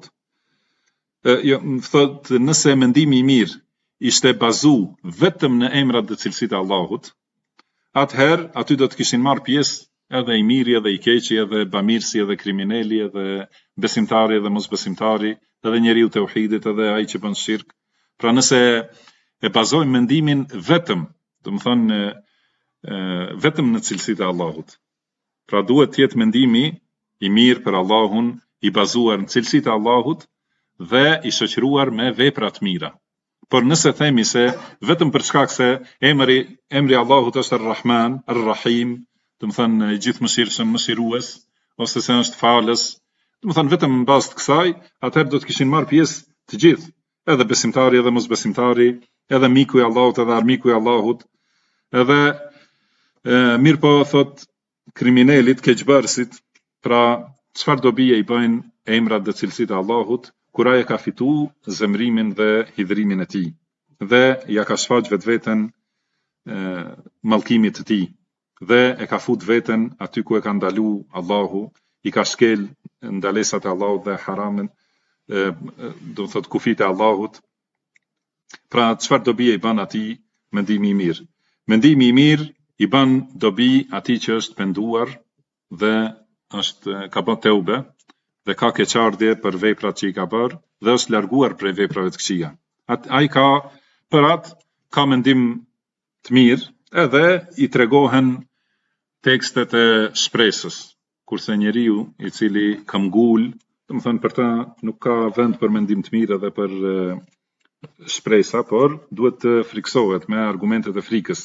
[SPEAKER 2] nëse mendimi i mirë ishte bazuar vetëm në emrat dhe cilësitë e Allahut, atëherë aty do të kishin marrë pjesë edhe i miri, edhe i keqi, edhe bamirësi, edhe kriminali, edhe besimtari, edhe mosbesimtari, edhe njeriu tauhidit, edhe ai që bën shirk. Pra nëse e bazojmë mendimin vetëm, do të thonë vetëm në cilësitë e Allahut, pra duhet të jetë mendimi i mirë për Allahun, i bazuar në cilësitë e Allahut dhe i shoqëruar me vepra të mira. Por nëse themi se vetëm për shkak se emri Allahut është Ar-Rahman, Ar-Rahim, do të thënë i gjithëmëshirshëm, mëshirues, ose se është falës, do të thënë vetëm në bazë të kësaj, atëherë do të kishin marrë pjesë të gjithë, edhe besimtari, edhe mosbesimtari, edhe miku i Allahut, edhe armiku i Allahut, edhe mirë po thot kriminalit, keqbërësit, pra çfarë dobije i bëjnë emrat dhe cilësitë e Allahut, kur ai ka fitu zemrimin dhe hidhrimin e tij, dhe ja ka shfaq vetveten mallkimit të tij, dhe e ka fut veten aty ku e ka ndalu Allahu, i ka shkel ndalesat e Allahut dhe haramin, do të thot kufit e Allahut. Pra çfarë dobi i bën atij mendimi i mirë? Mendimi i mirë i bën dobi atij që është penduar dhe ka bërë teube dhe ka keqardhje për veprat që i ka bërë dhe është larguar prej veprave të këqija. Ai ka mendim të mirë, edhe i tregohen tekstet e shpresës, kurse njeriu i cili ka ngul, do të thënë për ta nuk ka vend për mendim të mirë edhe për shpresa, por duhet të friksohet me argumentet e frikës.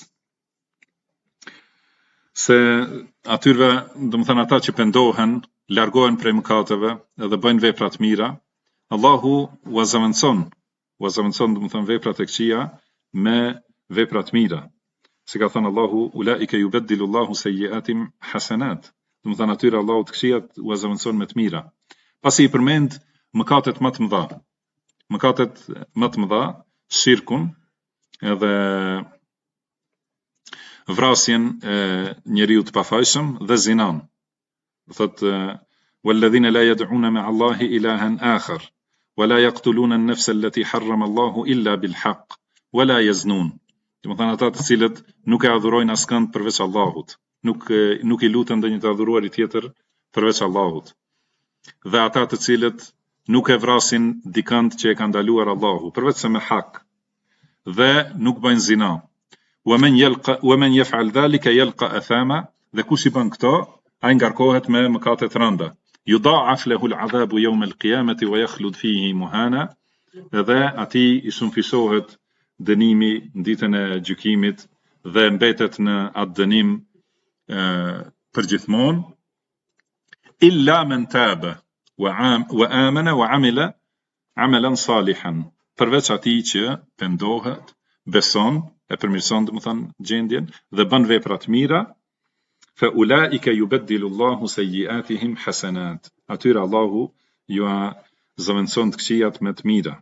[SPEAKER 2] Se atyre, do të thënë ata që pendohen, largohen prej mëkateve edhe bëjnë vepra të mira, Allahu u azaventson, do të thënë veprat e këqija me vepra të mira. Si ka thënë Allahu, ulaike yubaddilu Allahu sayyi'atim hasanat. Do të thënë atyre Allahu të këqijat u azaventson me të mira. Pasi i përmend mëkatet më të mëdha. Mëkatet më të mëdha, shirkun, edhe vrasjen e njeriu të pafajshëm dhe zinan. Thotë walladhina la yad'una ma'a Allahi ilahan akhar wa la yaqtuluna an-nafsa allati harrama Allahu illa bil haqq wa la yaznun. Do të thënë ata të cilët nuk e adhurojnë askënd përveç Allahut, nuk i lutën ndonjë të adhuruari tjetër përveç Allahut. Dhe ata të cilët nuk e vrasin dikënd që e ka ndaluar Allahu, përveç se me hak. dhe nuk bëjnë zina. ومن يفعل ذلك يلقى أثاما, dhe kush I bën këto, ai ngarkohet me mëkate të rënda. يضاعف له العذاب يوم القيامة ويخلد فيه مهانا, dhe atij I shumëfisohet dënimi në ditën e gjykimit dhe mbetet në atë dënim përgjithmonë. Illa men taba wa amana wa amila amalan salihan, përveç atij që pendohet, beson, e përmirëson domethënë gjendjen dhe bën vepra të mira. Fa ulaika yubaddilu Allahu sayyi'atihim hasanat, atyre Allahu ju zëvendëson të këqijat me të mira.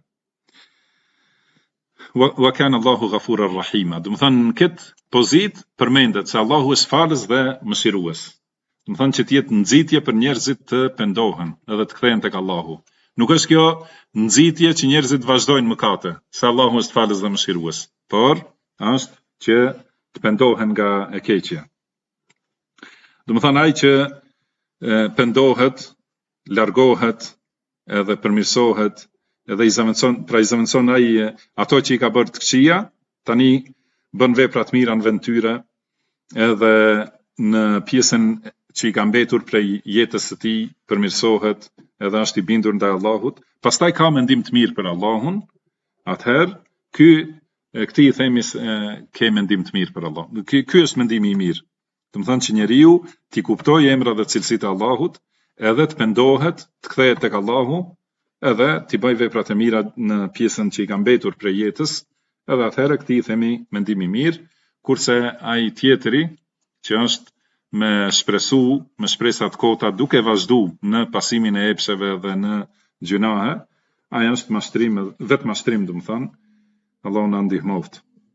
[SPEAKER 2] Wa kana Allahu ghafuran rahima, domethënë në këtë pozitë përmendet se Allahu është falës dhe mëshirues. Domethënë që të jetë nxitje për njerëzit të pendohen edhe të kthehen tek Allahu. Nuk është kjo nxitje që njerëzit vazhdojnë mëkate, se Allahu është falës dhe mëshirues, por është që të pendohen nga e keqja. Domethënë ai që pendohet, largohet edhe përmirësohet edhe I zëvendëson ai ato që I ka bërë të këqija, tani bën vepra të mira në vend tyre edhe në pjesën që I ka mbetur prej jetës së tij përmirësohet edhe është I bindur ndaj Allahut, pastaj ka mendim të mirë për Allahun, atëherë këtij I themi ke mendim të mirë për Allahun. Ky është mendimi I mirë. Domethënë që njeriu t'i kuptojë emrat dhe cilësitë e Allahut, edhe të pendohet, të kthehet tek Allahu, edhe t'i bëj veprat e mira në pjesën që I ka mbetur prej jetës, edhe atëherë këtij I themi mendim I mirë, kurse ai tjetri që është me shpresu, me shpresa të kota, duke vazhdu në pasimin e epsheve dhe në gjunahe, ai është mashtrim, vetë mashtrim domethënë, Allahu na ndihmoft.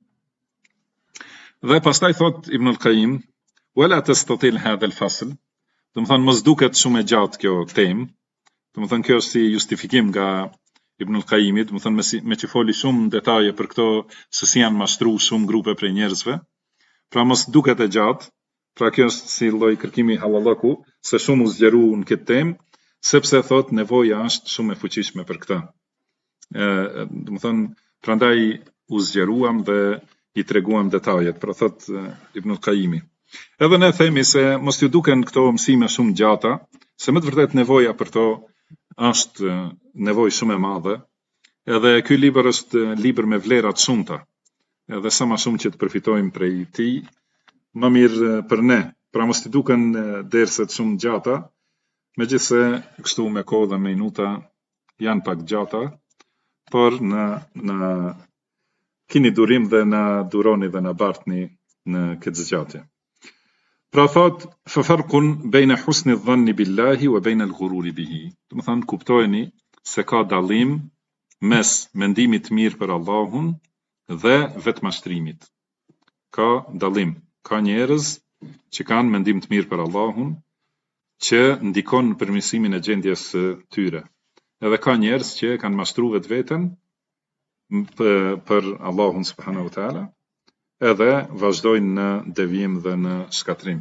[SPEAKER 2] Dhe pastaj thot Ibn al-Qayyim, wala tastatil hadha al-fasl, domethënë mos duket shumë e gjatë kjo temë, domethënë kjo është si justifikim nga Ibn al-Qayyimit, domethënë me që foli shumë detaje për këto se si janë mashtruar shumë grupe prej njerëzve, pra mos duket e gjatë. Pra kjo është si lloj kërkimi hallallaku, se shumë u zgjeru në këtë temë, sepse thot nevoja është shumë e fuqishme për këtë. Domethënë, prandaj u zgjeruam dhe I treguam detajet, pra thot Ibn al-Qayyimi. Edhe ne themi se mos ju duken këto mësime shumë gjata, se më të vërtet nevoja për to është nevojë shumë e madhe, edhe ky libër është libër me vlera të shumta, edhe sa më shumë që të përfitojmë prej tij, më mirë për ne. Pra mos t'i duken derset shumë gjata, megjithse kështu me kohë dhe me minuta janë pak gjata, por në kini durim dhe na duroni dhe na bartni në këtë zgjatje. Pra thot, fa farqun bejna husni dhanni billahi wa bejna al-ghururi bihi. Domethënë kuptojeni se ka dallim mes mendimit të mirë për Allahun dhe vetmashtrimit. Ka dallim. Ka njerëz që kanë mendim të mirë për Allahun, që ndikon në përmirësimin e gjendjes së tyre. Edhe ka njerëz që kanë mashtruar vetveten për Allahun subhanahu wa taala, edhe vazhdojnë në devijim dhe në shkatrim.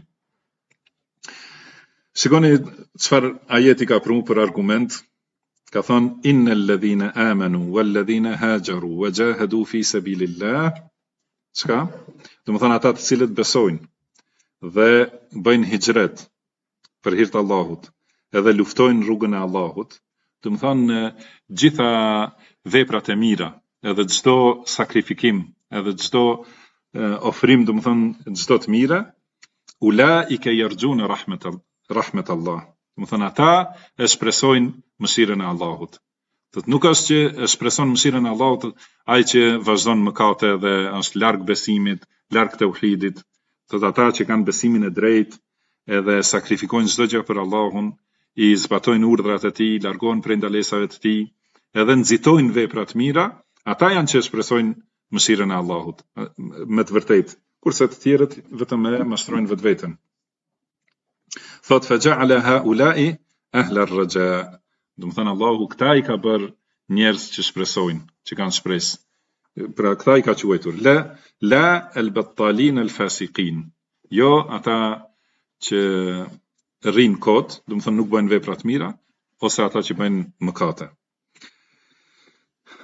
[SPEAKER 2] Shikoni çfarë ajeti ka pru për argument. Ka thonë innal ladhina amanu wal ladhina hajaru wa jahadu fi sabilillah. Çka? Domethënë ata të cilët besojnë dhe bëjnë hijret për hir të Allahut, edhe luftojnë rrugën e Allahut, domethënë gjitha veprat e mira, edhe çdo sakrifikim, edhe çdo ofrim, domethënë çdo të mira, ulaika yarjuna rahmet Allah. Domethënë ata e shpresojnë mëshirën e Allahut. Nuk është që e shpreson mëshirën e Allahut ai që vazhdon mëkate dhe është larg besimit, larg tauhidit. Ata që kanë besimin e drejtë edhe sakrifikojnë çdo gjë për Allahun, I zbatojnë urdhrat e tij, largohen prej ndalesave të tij, edhe nxitojnë vepra të mira, ata janë që shpresojnë mëshirën e Allahut me të vërtetë, kurse të tjerët vetëm e mashtrojnë vetveten. Thot fa ja'ala ha'ula'i ahla ar-raja. Domethënë Allahu këta I ka bërë njerëz që shpresojnë, që kanë shpresë. Pra këta I ka quajtur la al-battalin al-fasiqin. Jo ata që rrin kot, domethënë nuk bëjnë vepra të mira, ose ata që bëjnë mëkate.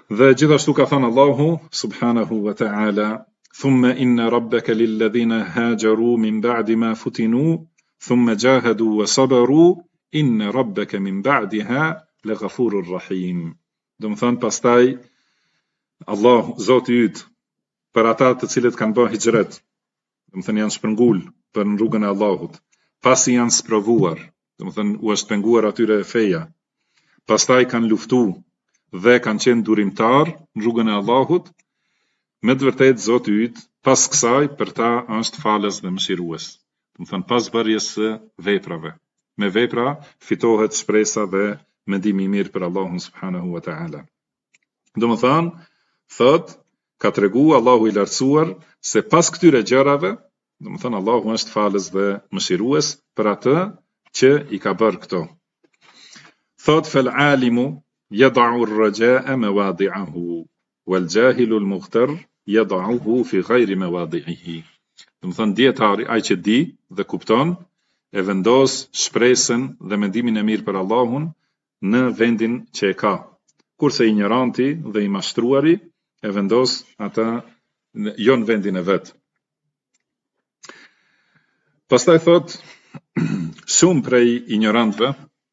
[SPEAKER 2] Dhe gjithashtu ka thënë Allahu subhanahu wa ta'ala: "Thumma inna rabbaka lilladhina hajaru min ba'di ma futinu, thumma jahadu wa sabaru, inna rabbaka min ba'diha laghafurur rahim." Do të thënë pastaj Allah, Zoti yt, për ata të cilët kanë bërë hijret, do të thënë janë shpërngul për në rrugën e Allahut, pasi janë sprovuar, do të thënë u është penguar atyre feja, pastaj kanë luftu dhe kanë qenë durimtar në rrugën e Allahut, me të vërtetë Zoti yt pas kësaj për ta është falës dhe mëshirues. Do të thënë pas bërjes së veprave. Me vepra fitohet shpresa dhe mendimi i mirë për Allahun subhanahu wa ta'ala. Do të thënë, thot, ka tregu Allahu i lartësuar se pas këtyre gjërave, do të thënë Allahu është falës dhe mëshirues për atë që i ka bërë këto. Thot fel alimu yad'u ar-raja'a mawadi'ahu wal jahilu al-mughtar yad'uhu fi ghayri mawadi'ihi. Do të thënë dietari, ai që di dhe kupton, e vendos shpresën dhe mendimin e mirë për Allahun në vendin që e ka. Kurse ignoranti dhe i mashtruari e vendos ata jo në vendin e vet. Pastaj thot, shumë prej ignorantëve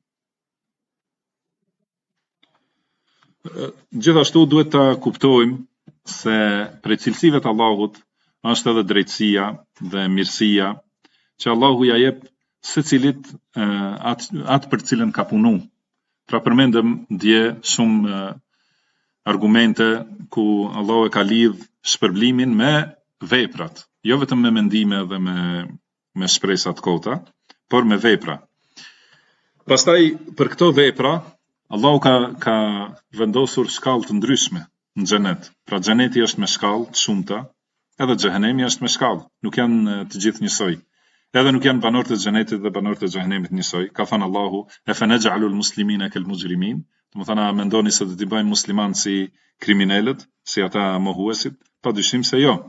[SPEAKER 2] gjithashtu duhet ta kuptojmë se prej cilësive të Allahut është edhe drejtësia dhe mirësia që Allahu ja jep secilit atë për cilën ka punu. Pra përmendëm dje shumë argumente ku Allahu e ka lidh shpërblimin me veprat, jo vetëm me mendime dhe me shpresa të kota, por me vepra. Pastaj për këto vepra Allahu ka vendosur shkallë të ndryshme në xhenet. Pra xheneti është me shkallë të shumta, edhe xhehenemi është me shkallë, nuk janë të gjithë njësoj. Edhe nuk janë banorët e xhenetit dhe banorët e xhehenemit njësoj. Ka thënë Allahu: "E fanaj'alul muslimina kal mujrimin." Do të thënë, a mendoni se do t'i bëjmë musliman si kriminalët, si ata mohuesit? Padyshim se jo.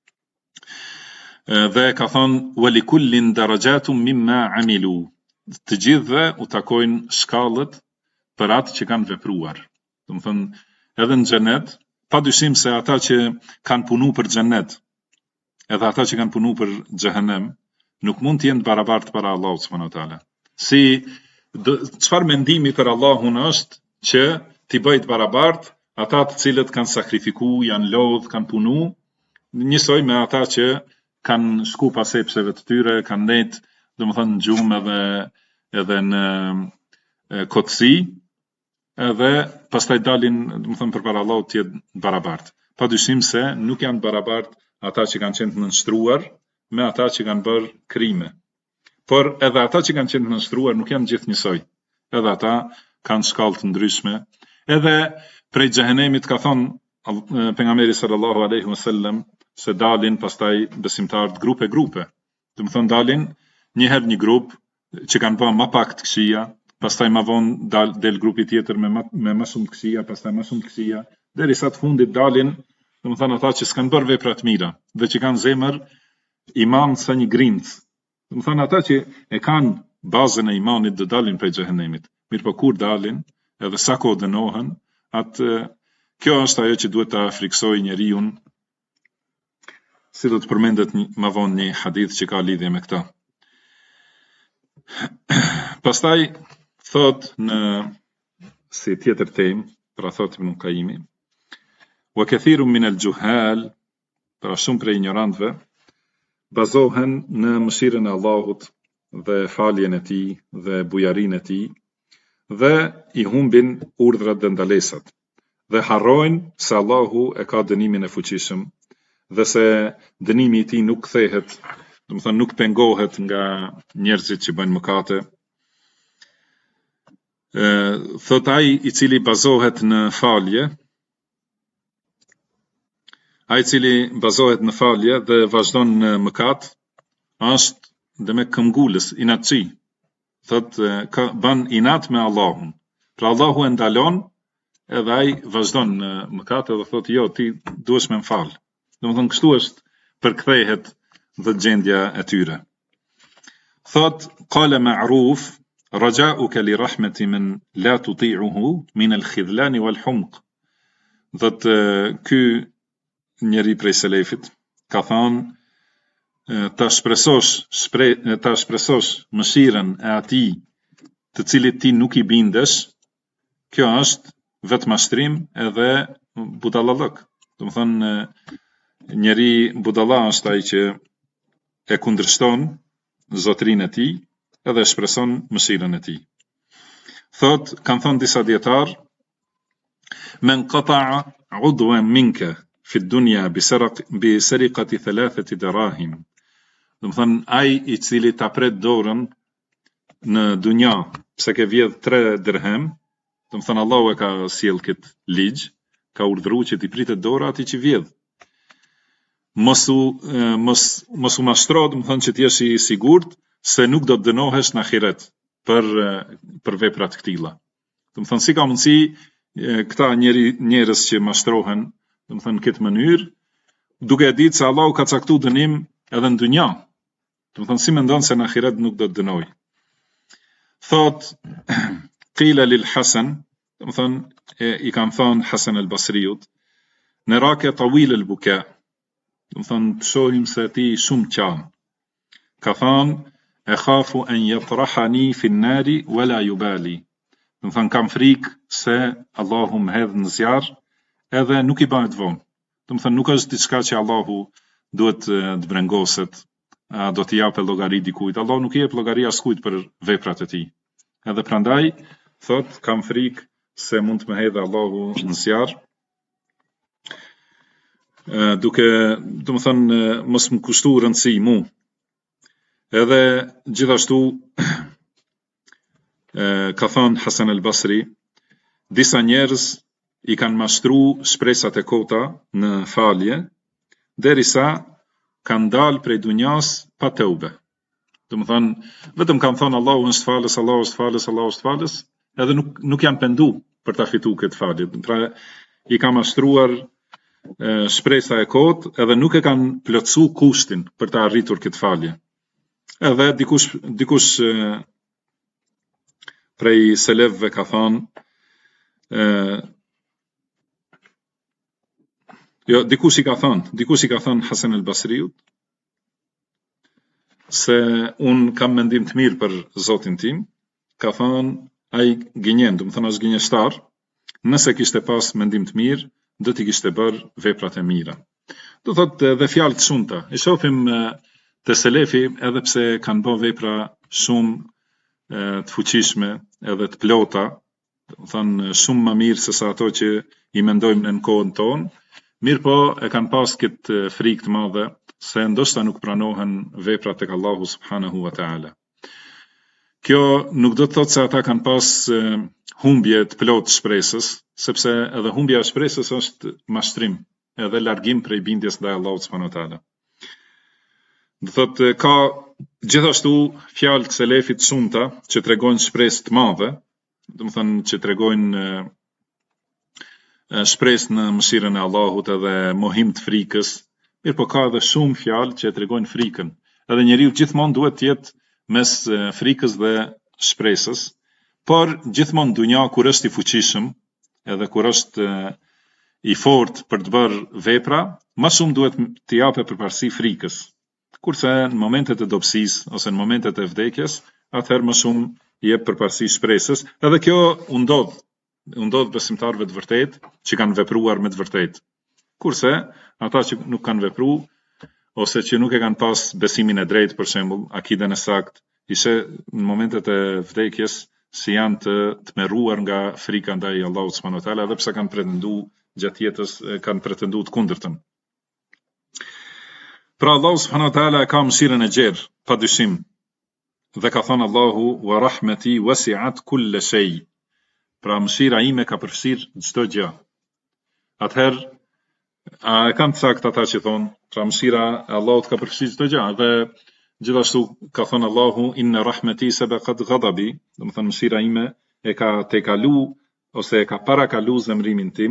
[SPEAKER 2] Dhe ka thënë: "Wa likullin darajatun mimma 'amilu." Të gjithëve u takojnë shkallët për atë që kanë vepruar. Do të thënë, edhe në xhenet, padyshim se ata që kanë punu për xhenet, edhe ata që kanë punu për xhehenem, nuk mund të jenë barabartë para Allahut subhanahu wa taala. Si çfarë mendimi për Allahun është që t'i bëjt barabartë ata të cilët kanë sakrifiku, janë lodh, kanë punu, njësoj me ata që kanë shku pas epsheve të tyre, kanë net, domethënë në gjumë edhe në kotësi, edhe pastaj dalin, domethënë përpara Allahut të jetë barabartë. Padyshim se nuk janë barabartë ata që kanë qenë të nënshtruar me ata që kanë bërë krime. Por edhe ata që kanë qenë të nënshtruar nuk janë gjithë njësoj. Edhe ata kanë shkallë të ndryshme. Edhe prej xhehenemit ka thonë pejgamberi sallallahu alaihi wasallam se dalin pastaj besimtarët grupe. Do të thonë dalin një herë një grup që kanë bërë më pak të këqija, pastaj më vonë del grupi tjetër me më shumë të këqija, pastaj më shumë të këqija, derisa të fundit dalin, do të thonë ata që s'kan bërë vepra të mira dhe që kanë zemër iman sa një grimc. Do të thonë ata që e kanë bazën e imanit do dalin prej xhehenemit. Mirë po kur dalin, edhe sa kohë dënohen, kjo është ajo që duhet ta friksojë njeriu, si do të përmendet më vonë një hadith që ka lidhje me këtë. Pastaj thot në si tjetër temë, pra thot Ibn Qayyimi, wa kathirun min al-juhal, pra shumë prej ignorantëve, bazohen në mëshirën e Allahut dhe faljen e tij dhe bujarinë e tij dhe i humbin urdhrat dhe ndalesat dhe harrojnë se Allahu e ka dënimin e fuqishëm dhe se dënimi i tij nuk kthehet, do të thonë nuk pengohet nga njerëzit që bëjnë mëkate. Thot ai i cili bazohet në falje, ai i cili bazohet në falje dhe vazhdon në mëkat, është dhe me këmbgulës, inatçi. Thot ban inat me Allahun. Pra Allahu e ndalon edhe ai vazhdon në mëkat dhe thot jo, ti duhesh me mfal. Domethënë kështu është përkthehet dhe gjendja e tyre. Thot qala ma'ruf raja'uka li rahmati man la tuti'uhu min al-khidlan wal-humq. Dhëtë ky njeri prej selefit ka thonë ta shpresosh mëshirën e atij të cilit ti nuk i bindesh, kjo është vetë mashtrim edhe budallallëk. Do të thonë njeri budalla është ai që e kundërshton zotërinë e tij edhe shpreson mëshirën e tij. Thot, kanë thonë disa dietar, men qata'a udwan minka fi dunya bi sariqati thalathati dirahim. Do të thonë ai i cili ta pret dorën në dunja pse ke vjedh 3 dirhem, do të thonë Allahu e ka sjell kët ligj, ka urdhëruar që ti pritet dora atij që vjedh. Mos u mashtro, do të thonë që ti jesh i sigurt se nuk do të dënohesh në ahiret për veprat këtilla. Do të thonë si ka mundësi këta njerëz që mashtrohen, do të thonë këtë mënyrë, duke e ditë se Allahu ka caktuar dënim edhe në dunja. Do të thonë si mendon se në ahiret nuk do të dënoj. Thot qila lil Hasan, do të thonë i kanë thonë Hasan al-Basriut, naraka tawil al-buka. Do të thonë shohim se ti shumë qan. Ka thonë e khafu an yatrahani fi an-nari wala yubali. Do të thonë kam frikë se Allahu më hedh në zjarr edhe nuk i bëhet vonë. Do të thonë nuk është diçka që Allahu duhet të brengoset, do t'i japë llogari dikujt. Allahu nuk i jep llogari askujt për veprat e tij. Edhe prandaj thot kam frikë se mund të më hedhë Allahu në zjarr. Duke, do të thonë mos më kushtu rëndësi mu. Edhe gjithashtu ka thonë Hasan al-Basri, disa njerëz i kanë mashtru shpresat e kota në falje, derisa kanë dalë prej dunjas pa teube. Do të thonë, vetëm kanë thonë Allahu është falës, Allahu është falës, Allahu është falës, edhe nuk janë pendu për ta fituar këtë falje. Pra i ka mashtruar shpresa e kot edhe nuk e kanë plotsu kushtin për ta arritur këtë falje. Edhe dikush prej selefëve ka thonë dikush i ka thonë Hasan al-Basriut se un kam mendim të mirë për Zotin tim, ka thonë ai gënjen, do të thonë as gënjeshtar, nëse kishte pas mendim të mirë, do t'i kishte bërë veprat e mira. Do thotë dhe fjalë të shumta. I shohim të selefi edhe pse kanë bërë vepra shumë të fuqishme edhe të plota, do thonë shumë më mirë se sa ato që i mendojmë në kohën tonë, mirë po e kanë pas këtë frikë të madhe se ndoshta nuk pranohen veprat tek Allahu subhanahu wa taala. Kjo nuk do të thotë se ata kanë pas humbje të plotë shpresës, sepse edhe humbja e shpresës është mashtrim, edhe largim prej bindjes ndaj Allahut subhanahu wa taala. Do thotë ka gjithashtu fjalë të selefit shumëta që tregojnë shpresë të madhe, do të thonë që tregojnë shpresë në mëshirën e Allahut edhe mohim të frikës, mirë po ka edhe shumë fjalë që tregojnë frikën. Edhe njeriu gjithmonë duhet të jetë mes frikës dhe shpresës, por gjithmonë dunja kur është i fuqishëm, edhe kur është i fortë për të bërë vepra, më shumë duhet të japë përparësi frikës. Kurse në momentet e dobësisë ose në momentet e vdekjes, atëherë më shumë i jep përparësi shpresës, edhe kjo u ndodh besimtarëve të vërtetë që kanë vepruar me të vërtetë. Kurse ata që nuk kanë vepruar ose që nuk e kanë pas besimin e drejtë, për shembull, akiden e saktë, ishe në momentet e vdekjes si janë të tmerruar nga frika ndaj Allahut subhanahu wa taala, edhe pse kanë pretenduar gjatë jetës kanë pretenduar të kundërtën. Pra Allahu subhanahu wa taala ka mëshirën e gjerë, padyshim. Dhe ka thënë Allahu wa rahmeti wasi'at kull shay. Pra mëshira ime ka përfshirë çdo gjë. Atëherë e kanë të saktë ata që thonë, pra mëshira e Allahut ka përfshirë çdo gjë, dhe gjithashtu ka thënë Allahu inna rahmeti sabaqat ghadabi, do të thonë mëshira ime e ka tejkalu ose e ka parakalu zemrimin tim.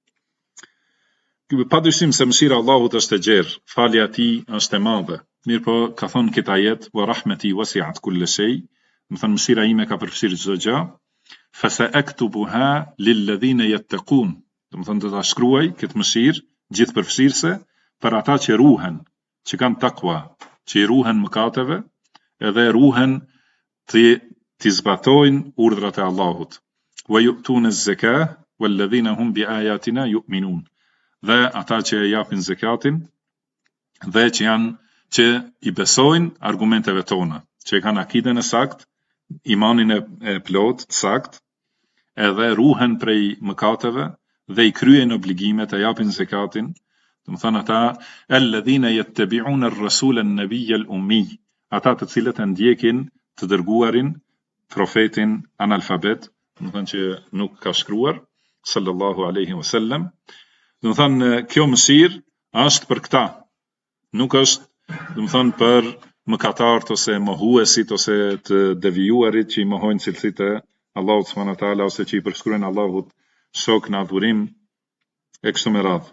[SPEAKER 2] Padyshim se mëshira e Allahut është e gjerë, falja e tij është e madhe. Mirë po ka thënë këtë ajet wa rahmeti wasi'at kull shay, do të thonë mëshira ime ka përfshirë çdo gjë. Fasa'aktubuha lilladhina yattaqun. Do të thonë do ta shkruaj këtë mëshirë gjithëpërfshirëse për ata që ruhen, që kanë takwa, që i ruhen mëkateve edhe ruhen të zbatojnë urdhrat e Allahut. Wa yu'tuna az-zakah walladhina hum bi ayatina yu'minun. Dhe ata që japin zakatin dhe që i besojnë argumenteve tona, që kanë akiden e sakt, imanin e plot, sakt, edhe ruhen prej mëkateve dhe i kryen obligimet, e japin zakatin. Do të thonë ata alladhina yattabi'una ar-rasula an-nabiyya al-ummi, ata të cilët e ndjekin të dërguarin profetin analfabet, do të thonë që nuk ka shkruar, sallallahu alaihi wasallam. Do të thonë kjo mëshirë është për këta, nuk është, do të thonë, për mëkatarët ose mohuesit ose të devijuarit që i mohojnë cilësitë e Allahut subhanahu wa taala ose që i përshkruajnë Allahut shok në adhurim e kështu me radhë.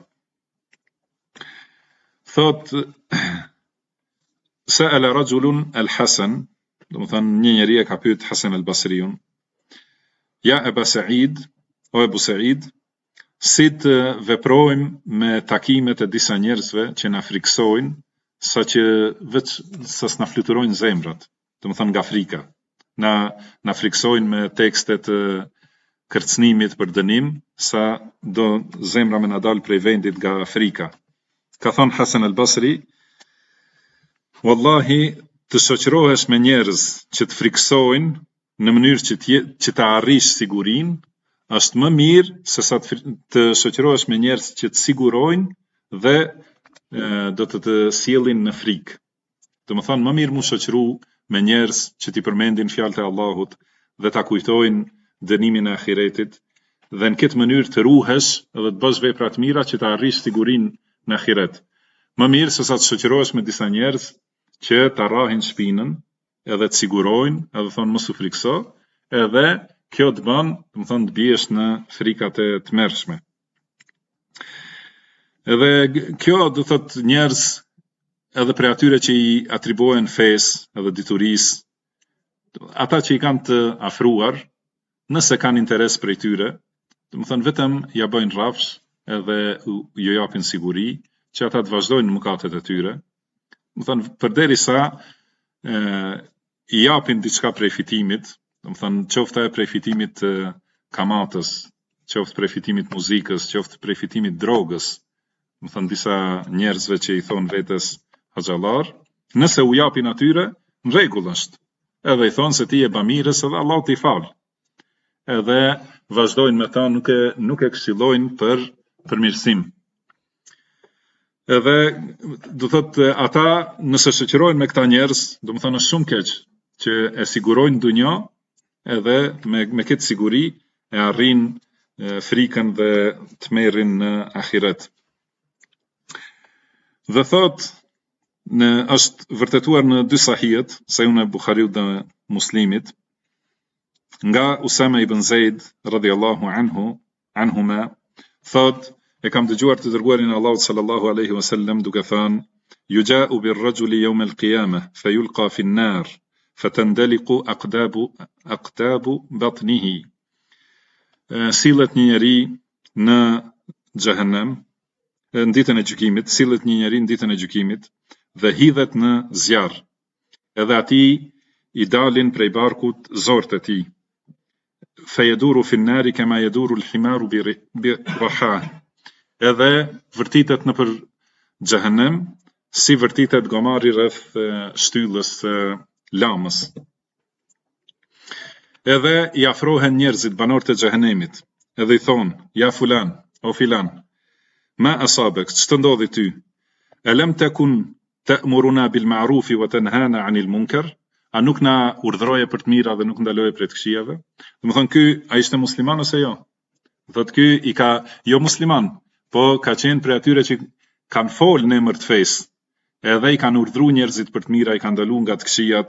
[SPEAKER 2] Thot sa'ala rajulun al-Hasan, do të thonë një njeri e ka pyet Hasan al-Basriun, ja Aba Sa'id, o Ebu Sa'id, si të veprojmë me takimet e disa njerëzve që na friksojnë, sa që veç sa s'na fluturojnë zemrat, do të thonë nga frika. Na friksojnë me tekstet kërcënimit për dënim, sa do zemra me na dal prej vendit nga frika. Ka thonë Hasan al-Basri, wallahi të shoqërohesh me njerëz që të friksojnë në mënyrë që të arrish sigurinë, është më mirë se sa të shoqërohesh me njerëz që të sigurojnë dhe do të sjellin në frikë. Do të thonë më mirë mu shoqëru me njerëz që t'i përmendin fjalët e Allahut dhe ta kujtojnë dënimin e ahiretit dhe në këtë mënyrë të ruhesh edhe të bësh vepra të mira që të arrish sigurinë në ahiret. Më mirë se sa të shoqërohesh me disa njerëz që ta rrahin shpinën edhe të sigurojnë, edhe thonë mos u frikso, edhe kjo të bën, do të thonë të biesh në frikat e tmerrshme. Edhe kjo do thot njerëz edhe prej atyre që i atribuohen fesë edhe diturisë, ata që i kanë të afruar, nëse kanë interes prej tyre, do të thonë vetëm ja bëjnë rrafsh edhe ju japin siguri që ata të vazhdojnë në mëkatet e tyre. Do të thonë përderisa i japin diçka prej fitimit, do të thonë qoftë prej fitimit kamatës, qoftë prej fitimit muzikës, qoftë prej fitimit drogës, do të thonë disa njerëzve që i thonë vetes haxhallar, nëse u japin atyre, në rregull është. Edhe i thonë se ti je bamirës edhe Allah t'i fal. Edhe vazhdojnë me ta, nuk e këshillojnë për përmirësim. Edhe do thotë ata nëse shoqërohen me këta njerëz, do të thonë është shumë keq që e sigurojnë dunjë, edhe me këtë siguri e arrin frikën dhe tmerrin në ahiret. Dhe thot është vërtetuar në dy sahihet, sahihun e Buhariut dhe Muslimit, nga Usama ibn Zaid radhiyallahu anhuma, thot e kam dëgjuar të dërguarin e Allahut sallallahu alaihi wasallam duke thënë: "Yuja'u bir-rajuli yawm al-qiyamah fayulqa fi an-nar fatandaliqu aqtabu batnihi." Sillet një njeri në xhehenem, në ditën e gjykimit, sillet një njeri në ditën e gjykimit dhe hidhet në zjarr. Edhe atij i dalin prej barkut zorët e tij. Fayaduru fi an-nar kama yaduru al-himaru bi raha. Edhe vërtitet nëpër xhehenem si vërtitet gomari rreth shtyllës lamës. Edhe i afrohen njerëzit banorët e xhehenemit, edhe i thonë: "Ja fulan, o filan, ma asabek, ç'të ndodhi ty? Alam takun ta'muruna bil ma'ruf wa tanhana 'anil munkar?" A nuk na urdhëroje për të mira dhe nuk ndaloje prej të këqijave? Do të thonë ky ai ishte musliman ose jo? Thotë ky i ka jo musliman, po ka qenë prej atyre që kanë folë në emër të fesë, edhe i kanë urdhëruar njerëzit për të mira, i kanë ndaluar nga të këqijat.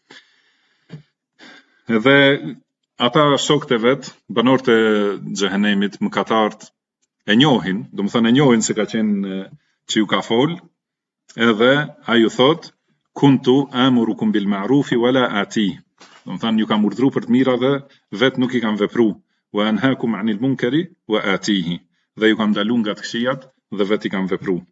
[SPEAKER 2] Edhe ata shokët e vet, banorët e xhehenemit, mëkatarët, e njohin, do të thonë e njohin se ka qenë që ju ka fol, edhe ai ju thot: "Kuntu amurukum bil ma'rufi wala ati." Do të thonë ju kam urdhëruar për të mira dhe vet nuk i kam vepruar. "Wa anhaakum 'anil munkari wa atihi." dhe ju kanë ndaluar nga të këqijat dhe vetë i kanë vepruar.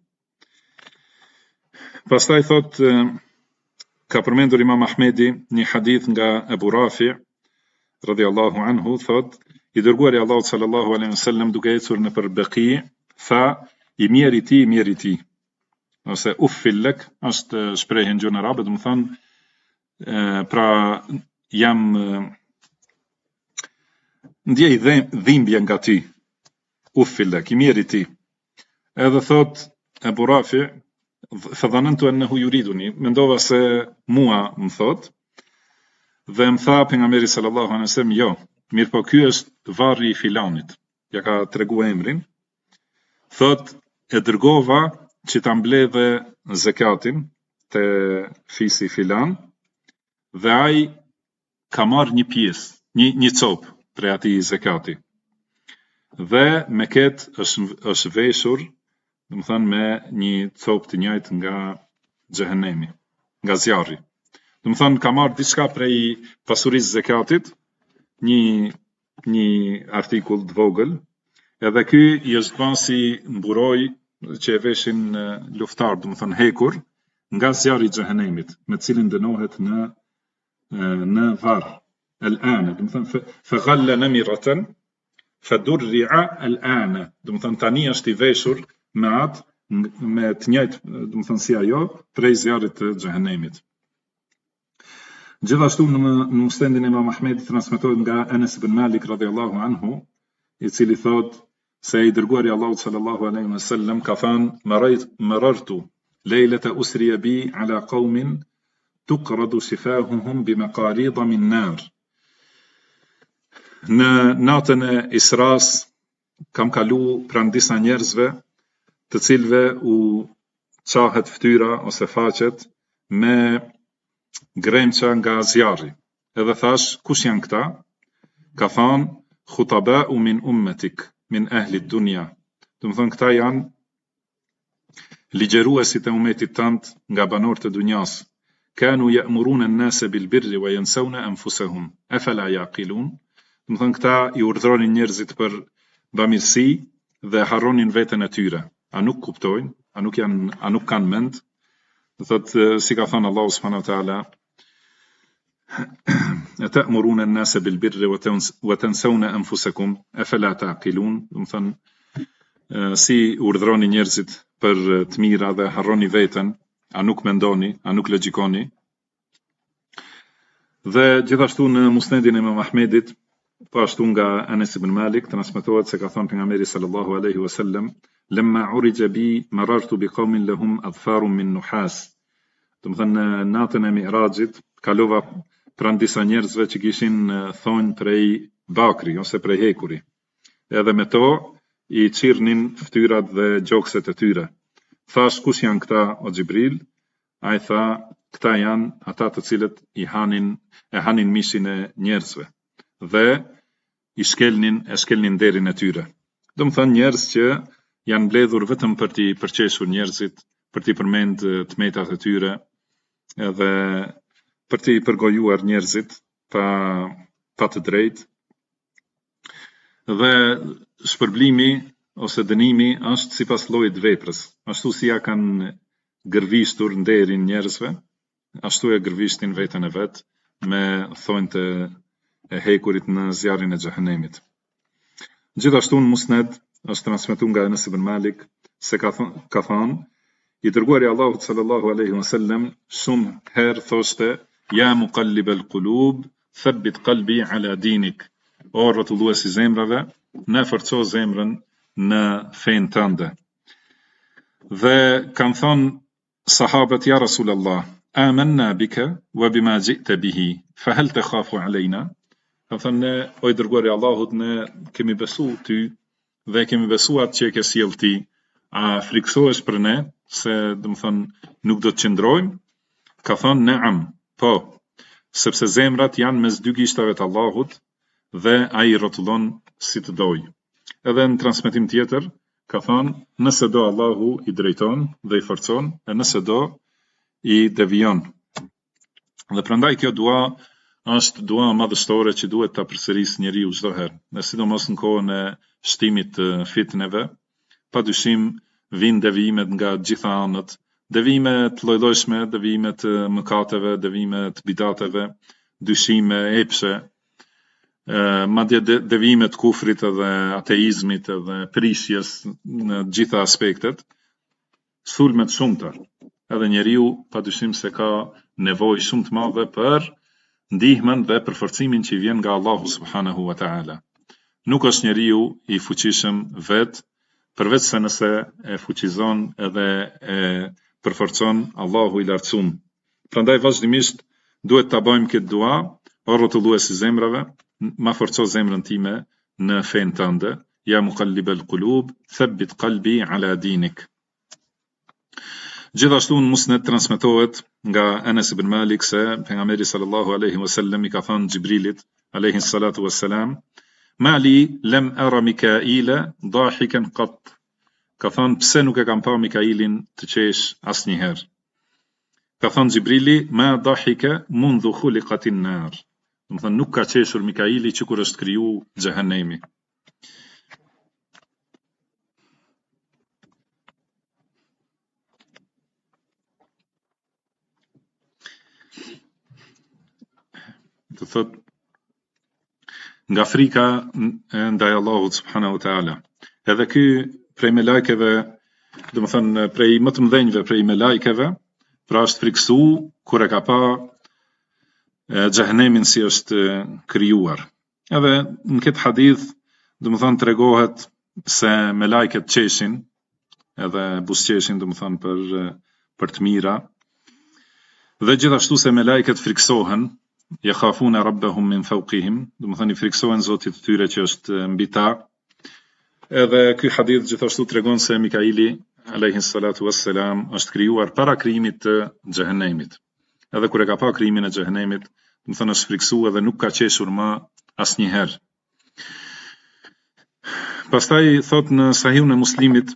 [SPEAKER 2] Pastaj thot, ka përmendur Imam Ahmedi një hadith nga Abu Rafi radhiyallahu anhu, thot, i dërguari Allahut sallallahu alaihi wasallam duke ecur nëpër Baqi, tha, i mjeri ti, ose uffil lek, është shprehje në gjuhën arabe, do të thonë, pra jam ndjej dhimbje nga ty, uffil lek, i mjeri ti. Edhe thot Abu Rafi, fadhanantu annahu yuriduni, mendova se mua më thot, dhe më tha pejgamberi sallallahu alaihi wasallam, jo, mirë po ky është varri i filanit, ja ka tregu emrin, thot, e dërgova që ta mbledhe zakatin te fisi filan, dhe ai ka marrë një pjesë, një copë prej atij zakati. Dhe me këtë është veshur, do të thënë me një copë të njëjtë nga xhehenemi, nga zjarri. Do të thënë ka marrë diçka prej pasurisë zakatit, një artikull të vogël, edhe ky i është bën si mburoj që e veshin luftar, do të thënë hekur, nga zjarri i xhehenemit, me të cilin dënohet në varr. El-ana, do të thënë fagalla namiratan fadurri'a el-ana, do të thënë tani është i veshur me atë, me të njëjtë, do të thënë si ajo, prej zjarrit të xhehenemit. Gjithashtu në musnedin e Imam Ahmedit transmetohet nga Anas ibn Malik radhiyallahu anhu, i cili thot se i dërguari Allahut sallallahu alaihi wasallam ka thënë, marartu lejlata usriya bi ala qaumin tuqradu sifahuhum bimaqarida min nar. Në natën e Isras kam kalu pranë disa njerëzve, të cilëve u qahet fytyra ose faqet me gremça nga zjarri. Edhe thash, kush janë këta? Ka thënë, khutaba'u min ummatik, min ahli dunya. Do të thonë këta janë ligjeruesit e umetit tant nga banorët e dunjas. Kanu ya'muruna an-nasa bil birri wa yansawna anfusahum. Afala yaqilun? Do të thonë këta i urdhëronin njerëzit për bamirësi dhe harronin veten e tyre. A nuk kuptojnë? A nuk kanë mend? Do thotë si ka thënë Allahu subhanahu wa taala, ta'muruna an-nasa bil birri wa tansawna anfusakum afala taqilun. Do të thonë si urdhroni njerëzit për të mira dhe harroni veten, a nuk mendoni, a nuk logjikoni? Dhe gjithashtu në musnedin e Imam Ahmedit, po ashtu nga Anas ibn Malik, transmetohet se ka thënë pejgamberi sallallahu alaihi wasallam, lamma urija bi marartu bi qaumin lahum adfarun min nuhas. Do të thënë në natën e Mi'rajit kalova pranë disa njerëzve që kishin thonjë prej bakri ose prej hekuri. Edhe me to i çirnin fytyrat dhe gjokset e tyre. Thash, kush janë këta o Xhibril? Ai tha, këta janë ata të cilët e hanin mishin e njerëzve dhe e shkelnin derin e tyre. Do të thënë njerëz që janë mbledhur vetëm për t'i përqeshur njerëzit, për t'i përmend tmetat e tyre, edhe për t'i përgojuar njerëzit pa të drejtë. Dhe shpërblimi ose dënimi është sipas llojit të veprës. Ashtu si ja kanë gërvishtur nderin njerëzve, ashtu e gërvishtin veten e vet me thonjtë e hekurit në zjarrin e xhehenemit. Gjithashtu në musned është transmetuar nga Anas ibn Malik se ka thënë, i dërguari Allahut sallallahu alaihi wasallam shumë herë thoshte, ja muqallib al-qulub, thabbit qalbi ala dinik. O rrotulluesi zemrave, në forco zemrën në fen tënde. Dhe kanë thonë sahabët, ja Rasulallah, amanna bika wa bima ji'ta bihi, fa hal takhafu alejna? Kanë thonë, ne, o i dërguari Allahut, ne kemi besu ty dhe kemi besu atë që e ke sjell ti. A friksohesh për ne, se do të thonë nuk do të qëndrojmë? Ka thonë, naam, po, sepse zemrat janë mes dy gishtave të Allahut dhe ai rrotullon si të dojë. Edhe në transmetim tjetër ka thonë, nëse do Allahu i drejton dhe i forcon, e nëse do i devijon. Dhe prandaj kjo dua është dua madhështore që duhet ta përsërisë njeriu çdo herë, dhe sidomos në kohën e shtimit të fitneve, padyshim vijnë devijimet nga gjitha anët, devijime të lloj-llojshme, devijime të mëkateve, devijime të bidateve, dyshime, epshe, madje devijime të kufrit edhe ateizmit edhe prishjes në gjitha aspektet, sulme të shumta. Edhe njeriu padyshim se ka nevojë shumë të madhe për ndihmën dhe përforcimin që i vjen nga Allahu subhanahu wa ta'ala. Nuk është njeriu i fuqishëm vetë, përveç se nëse e fuqizon edhe e përforcon Allahu i lartësuar. Prandaj vazhdimisht duhet ta bëjmë këtë dua, o rrotullues i zemrave, ma forco zemrën time në fen tënde, ja muqallibal qulub, thabbit qalbi ala dinik. Gjithashtu në musned transmetohet nga Anas ibn Malik se pejgamberi sallallahu alaihi wasallam i ka thënë Xhibrilit alaihi salatu wassalam, Mali lam ara Mikaila dahikan qat. Ka thënë pse nuk e kam pa Mikailin të qesh asnjëherë. Ka thënë Xhibrili, ma dahika mundhu khuliqatin nar. Do të thënë nuk ka qeshur Mikaili që kur është kriju xhehenemi. Të thot nga frika ndaj Allahut subhanahu wa taala. Edhe ky prej me lajkeve, do të thënë prej më të mëdhenjve prej me lajkeve, pra është friksu kur e ka pa xhehenemin si është krijuar. Edhe në këtë hadith, do të thënë tregohet se me lajket qeshin, edhe buzëqeshin, do të thënë për të mira. Dhe gjithashtu se me lajket friksohen, yakhafuna rabbahum min fawqihim, do të thënë friksohen Zotit të tyre që është mbi ta. Edhe ky hadith gjithashtu tregon se Mikaili alayhi salatu wassalam është krijuar para krijimit të xhehenemit. Edhe kur e ka pa krijimin e xhehenemit, do të thënë është friksuar dhe nuk ka qeshur më asnjëherë. Pastaj thot në Sahihun e Muslimit,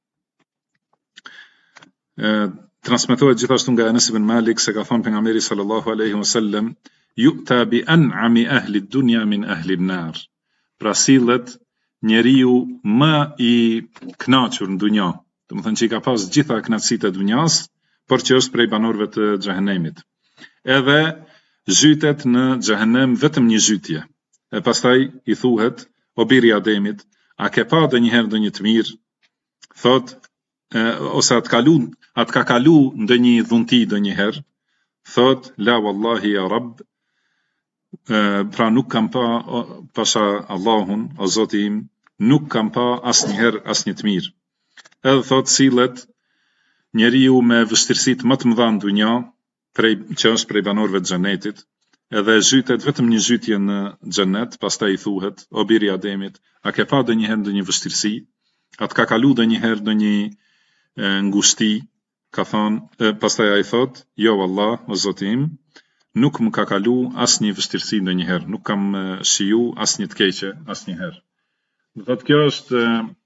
[SPEAKER 2] transmetohet gjithashtu nga Anas ibn Malik se ka thënë pejgamberi sallallahu alaihi wasallam, yu'ta bi an'ami ahli ad-dunya min ahli an-nar. Pra sillet njeriu më i kënaqur në dunjë, do të thënë që i ka pas gjitha kënaqësitë e dunjas, por që është prej banorëve të xhehenemit. Edhe zhytet në xhehenem vetëm një zhytje. E pastaj i thuhet o biri i Ademit, a ke pa ndonjëherë ndonjë të mirë? Thot ose atë ka kalu ndonjë dhunti ndonjëherë? Thot la wallahi ya Rabb, pra nuk kam pa pasha Allahun, o Zoti im, nuk kam pa asnjëherë asnjë të mirë. Edhe thot sillet njeriu me vështirësitë më të mëdha në dunjë, që është prej banorëve të xhenetit, edhe zhytet vetëm një zhytje në xhenet, pastaj i thuhet o biri i Ademit, a ke pa ndonjëherë ndonjë vështirësi? Atë ka kalu ndonjëherë ndonjë ngushti? Ka thonë, pastaj ai thot, jo vallah, o Zoti im, nuk më ka kalu asnjë vështirësi ndonjëherë, nuk kam shiju asnjë të keqe asnjëherë. Do thotë kjo është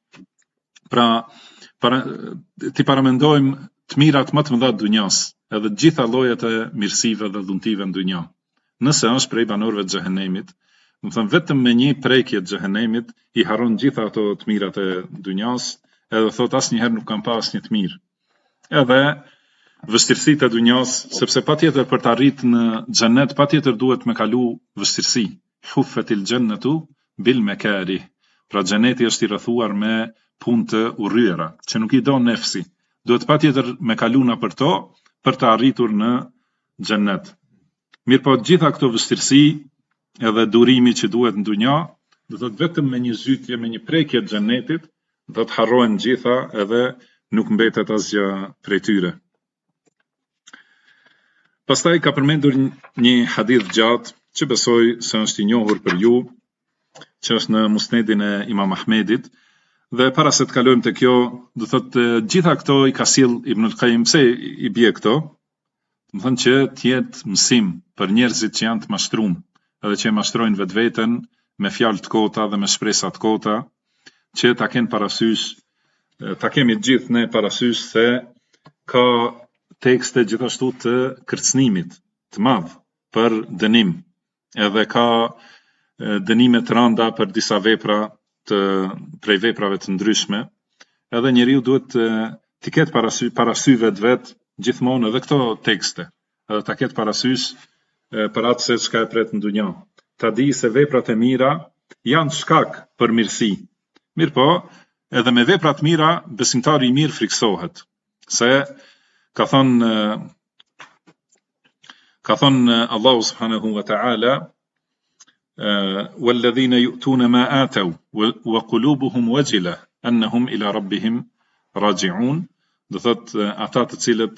[SPEAKER 2] ti paramendojmë të mirat më të mëdha të dunjas, edhe të gjitha llojet e mirësive dhe dhuntive në dunjë. Nëse është prej banorëve të xhehenemit, do të thënë vetëm me një prekje të xhehenemit i harron gjitha ato të mirat e dunjas, edhe thot asnjëherë nuk kam pa asnjë të mirë. Edhe vështirësitë e dunjas, sepse patjetër për të arritur në xhenet patjetër duhet me kalu vështirësi. Huffetil jannatu bil makari. Pra xheneti është i rrethuar me punë të urryera, që nuk i do nefsi. Duhet patjetër me kaluna për to për të arritur në xhenet. Mirë po gjitha këto vështirësi edhe durimi që duhet në dunja, do të vetëm me një zhytje, me një prekje të xhenetit, do të harrohen gjitha edhe nuk mbetet asgjë prej tyre. Pastaj ka përmendur një hadith gjatë që besoj se është i njohur për ju, që është në Musnedin e Imam Ahmedit, dhe para se të kalojmë te kjo, do thotë gjitha këto i ka sill Ibn al-Qayyim. Pse i bie këto? Do thënë që të jetë mësim për njerëzit që janë të mashtruar, edhe që mashtrojnë vetveten me fjalë të kota dhe me shpresa të kota, që ta kenë parasysh, ta kemi gjithë ne parasysh se ka tekste gjithashtu të kërcënimit të madh për dënim, edhe ka dënime të rënda për disa vepra prej veprave të ndryshme, edhe njeriu duhet të ketë parasysh vetë gjithmonë edhe këto tekste, edhe ta ketë parasysh për atë se çka e pret në dunjë. Ta di se veprat e mira janë shkak për mirësi. Mirë po, edhe me veprat mira, besimtari i mirë friksohet. Se ka thonë Allahu subhanahu wa ta'ala, والذين يؤتون ما آتوا وقلوبهم وجلة أنهم إلى ربهم راجعون. Do thot ata të cilët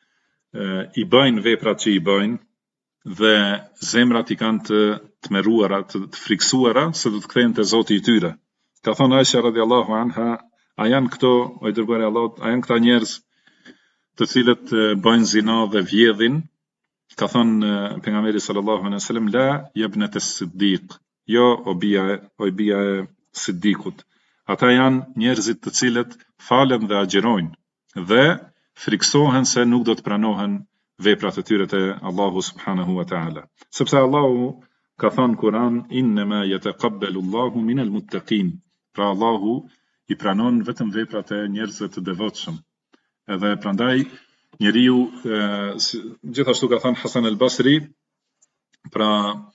[SPEAKER 2] i bëjnë veprat që i bëjnë dhe zemrat i kanë të tmeruara, të friksuara se do të kthehen te Zoti i tyre. Ka thonë Aisha radhiyallahu anha, a janë këto, o i dërguari i Allahut, a janë këta njerëz të cilët bëjnë zina dhe vjedhin? Ka thonë pejgamberi sallallahu alaihi wasallam, la yabnat as-siddiq, jo o bija e Siddikut. Ata janë njerëzit të cilët falen dhe agjerojnë dhe friksohen se nuk do të pranohen veprat e tyre te Allahu subhanahu wa ta'ala. Sepse Allahu ka thënë Kur'an, innama yataqabbalu Allahu min al-muttaqin. Pra Allahu i pranon vetëm veprat e njerëzve të devotshëm. Edhe prandaj njeriu gjithashtu ka thënë Hasan al-Basri, pra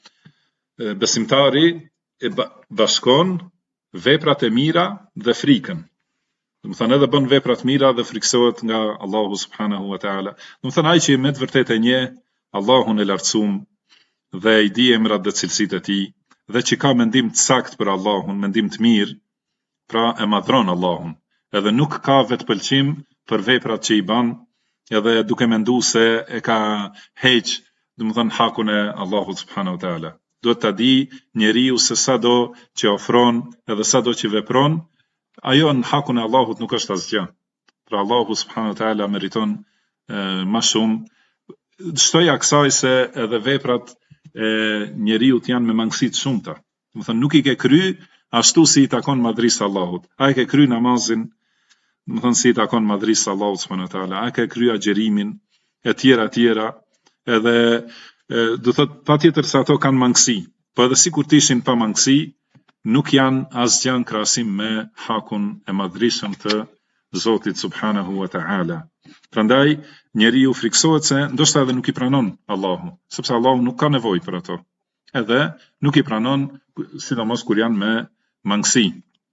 [SPEAKER 2] besimtari e bashkon veprat e mira dhe frikën. Do të thënë edhe bën veprat mira dhe friksohet nga Allahu subhanahu wa ta'ala. Do të thënë ai që me të vërtetë e njeh Allahun e lartësuar dhe i di emrat dhe cilësitë e tij dhe që ka mendim të saktë për Allahun, mendim të mirë, pra e madhron Allahun. Edhe nuk ka vetpëlqim për veprat që i bën, edhe duke menduar se e ka heq, do të thënë hakun e Allahut subhanahu wa ta'ala. Duhet ta di njeriu se sado që ofron edhe sado që vepron, ajo në hakun e Allahut nuk është asgjë. Pra Allahu subhanahu wa ta'ala meriton më shumë. Shtoja kësaj se edhe veprat e njeriut janë me mangësi të shumta. Do të thënë nuk i ke kry ashtu si i takon madhrisë Allahut. Ai ke kry namazin, do të thënë si i takon madhrisë Allahut subhanahu wa ta'ala. Ai ke kry agjerimin e tjera, edhe do thotë patjetër se ato kanë mangësi. Po edhe sikur të ishin pa mangësi, nuk janë asgjë në krahasim me hakun e madhrisëm të Zotit subhanahu wa ta'ala. Prandaj njeriu friksohet se ndoshta edhe nuk i pranon Allahu, sepse Allahu nuk ka nevojë për ato. Edhe nuk i pranon, sidomos kur janë me mangësi.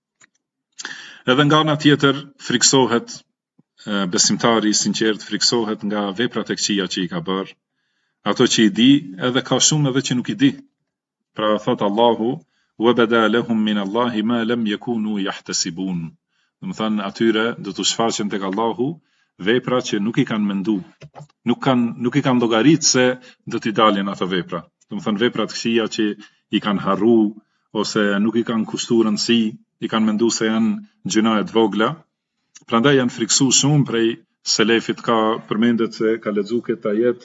[SPEAKER 2] Edhe nga ana tjetër friksohet besimtari i sinqert, friksohet nga veprat e këqija që i ka bërë, ato që i di, edhe ka shumë edhe që nuk i di. Pra thot Allahu, وَبَدَا لَهُمْ مِنَ اللَّهِ مَا لَمْ يَكُونُوا يَحْتَسِبُونَ. Do të thënë atyre do të shfaqen tek Allahu vepra që nuk i kanë mendu, nuk i kanë llogaritë se do t'i dalin ato vepra. Do të thënë veprat këqija që i kanë harru ose nuk i kanë kushtuar rëndësi, i kanë mendu se janë gjëna të vogla. Prandaj janë friksuar shumë prej selefit, ka përmendet se ka lexuar këtë ajet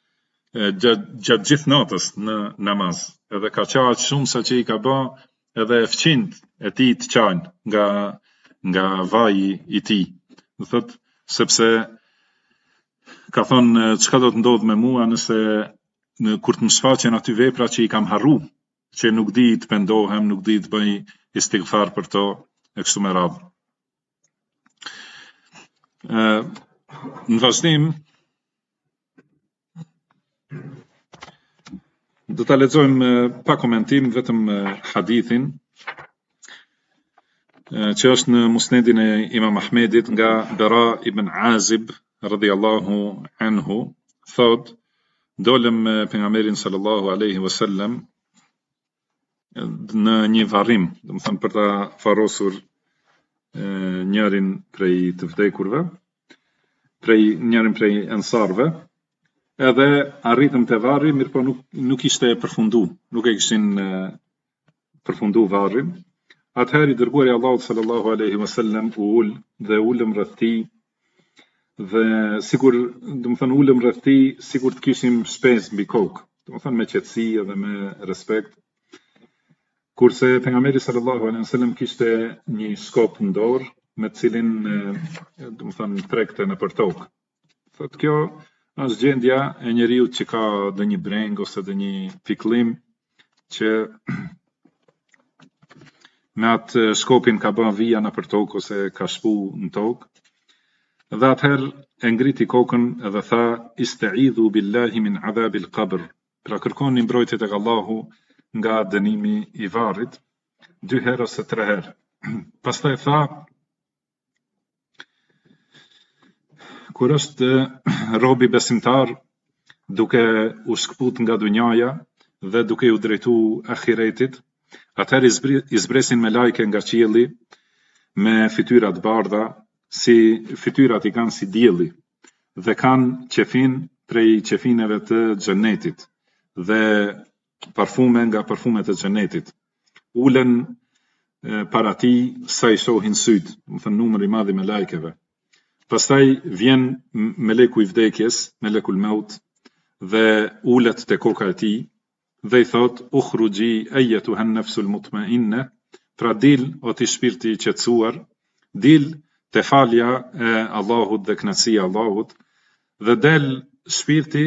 [SPEAKER 2] gjatë gjithë natës në namaz. Edhe ka qenë shumë sa që i ka bë edhe fëqinjt e tij të qajnë nga vaji i tij. Do thotë sepse ka thonë çka do të ndodh me mua nëse kur të më shfaqen aty vepra që i kam harru, që nuk di të pendohem, nuk di të bëj istighfar për to e kështu me radhë. Në vazhdim do ta lexojmë pa komentim vetëm hadithin që është në Musnedin e Imam Ahmedit nga Bara ibn Azib radhiyallahu anhu, thot dolëm me pejgamberin sallallahu alaihi wasallam në një varrim, do të thënë për ta farosur njërin prej të vdekurve, njërin prej ensarve. Edhe arritëm te varri, mirë po nuk ishte përfundu, nuk e kishin përfundu varrin. Atëherë i dërguari i Allahut sallallahu alaihi wasallam u ul dhe ulëm rreth tij dhe sikur, do të thënë ulëm rreth tij sikur të kishim shpesë mbi kokë, do të thënë me qetësi edhe me respekt. Kurse pejgamberi sallallahu alaihi wasallam kishte një skop në dorë me të cilin do të thënë trekte nëpër tokë. Thotë kjo është gjendja e njeriu që ka ndonjë breng ose ndonjë pikëllim që me atë shkopin ka bën vija në për tokë ose ka shpu në tokë. Dhe atëherë e ngriti kokën edhe tha ista'idhu billahi min adhabil qabr. Pra kërkoni mbrojtje tek Allahu nga dënimi i varrit 2 herë ose 3 herë. Pastaj tha kur është robi besimtar duke u shkput nga dunjaja dhe duke u drejtu ahiretit, atëherë i zbresin me lajke nga qielli me fytyrat bardha, si fytyrat i kanë si dielli dhe kanë qefin prej qefineve të xhenetit dhe parfume nga parfumet e xhenetit. Ulen para tij sa i shohin syt, më thënë numër i madh i melajkeve. Pastaj vjen meleku i vdekjes, melekul maut, dhe ulet te koka e tij dhe i thot ukhruji ayyatuha an-nafsul mutma'inna, pra dil o ti shpirti i qetësuar, dil te falja e Allahut dhe kënaqësia e Allahut, dhe del shpirti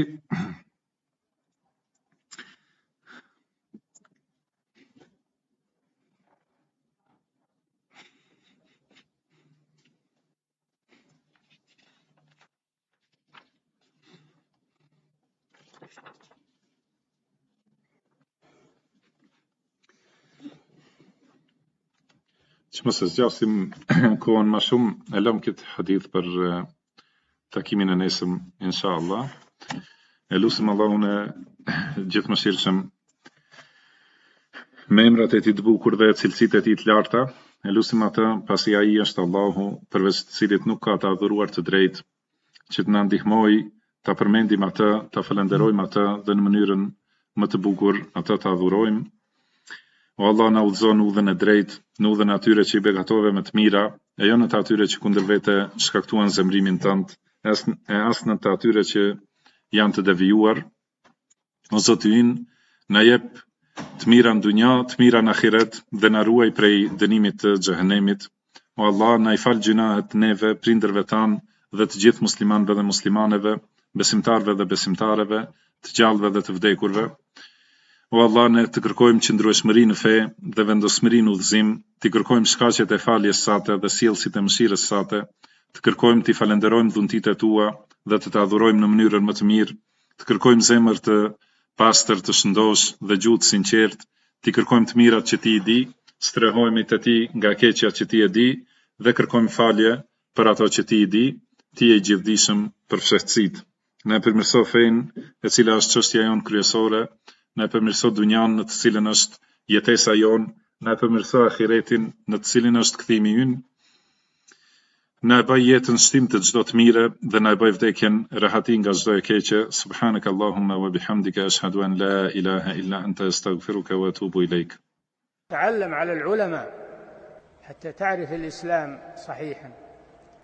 [SPEAKER 2] që mos e zgjasim kohën më shumë, e lëm këtë hadith për takimin e nesëm, inshallah. E lusim Allahun e gjithëmëshirshëm me emrat e tij të bukur dhe cilësitë e tij të larta. E lusim atë pasi ai është Allahu, përveç të cilit nuk ka të adhuruar të drejtë, që të na ndihmoj ta përmendim atë, ta falenderojmë atë dhe në mënyrën më të bukur atë ta adhurojmë. O Allah na udhëzon në udhën e drejtë, në udhën atyre që i begatove me të mira, e jo në të atyre që kundër vete shkaktuan zemrimin tënd, e as në të atyre që janë të devijuar. O Zoti ynë, na jep të mira në dunja, të mira në ahiret dhe na ruaj prej dënimit të xhehenemit. O Allah, na i fal gjunahet neve, prindërve tanë dhe të gjithë muslimanëve dhe muslimaneve, besimtarëve dhe besimtareve, të gjallëve dhe të vdekurve. O Allah, ne të kërkojmë qëndrueshmëri në fe dhe vendosmëri në udhëzim, të kërkojmë shkaqjet e faljes sate dhe sjellësit e mëshirës sate, të kërkojmë të falenderojmë dhuntitë e tua dhe të adhurojmë në mënyrën më të mirë, të kërkojmë zemër të pastër, të shëndosh dhe gjuhë të sinqertë, të kërkojmë të mirat që ti i di, strehojmë te ti nga keqja që ti e di dhe kërkojmë falje për ato që ti i di, ti je i gjithdijshëm për fshehtësitë. Na përmirëso fenë, e cila është çështja jonë kryesore, na përmirëso dunjan në të cilën është jetesa jonë, na përmirëso ahiretin në të cilin është kthimi ynë, na e bëj jetën shtim të çdo të mire dhe na e bëj vdekjen rahati nga çdo e keqe. Subhanaka Allahumma wa bihamdika ashhadu an la ilaha illa anta astaghfiruka wa atubu ilayk.
[SPEAKER 1] تعلم على العلماء حتى تعرف الإسلام صحيحا.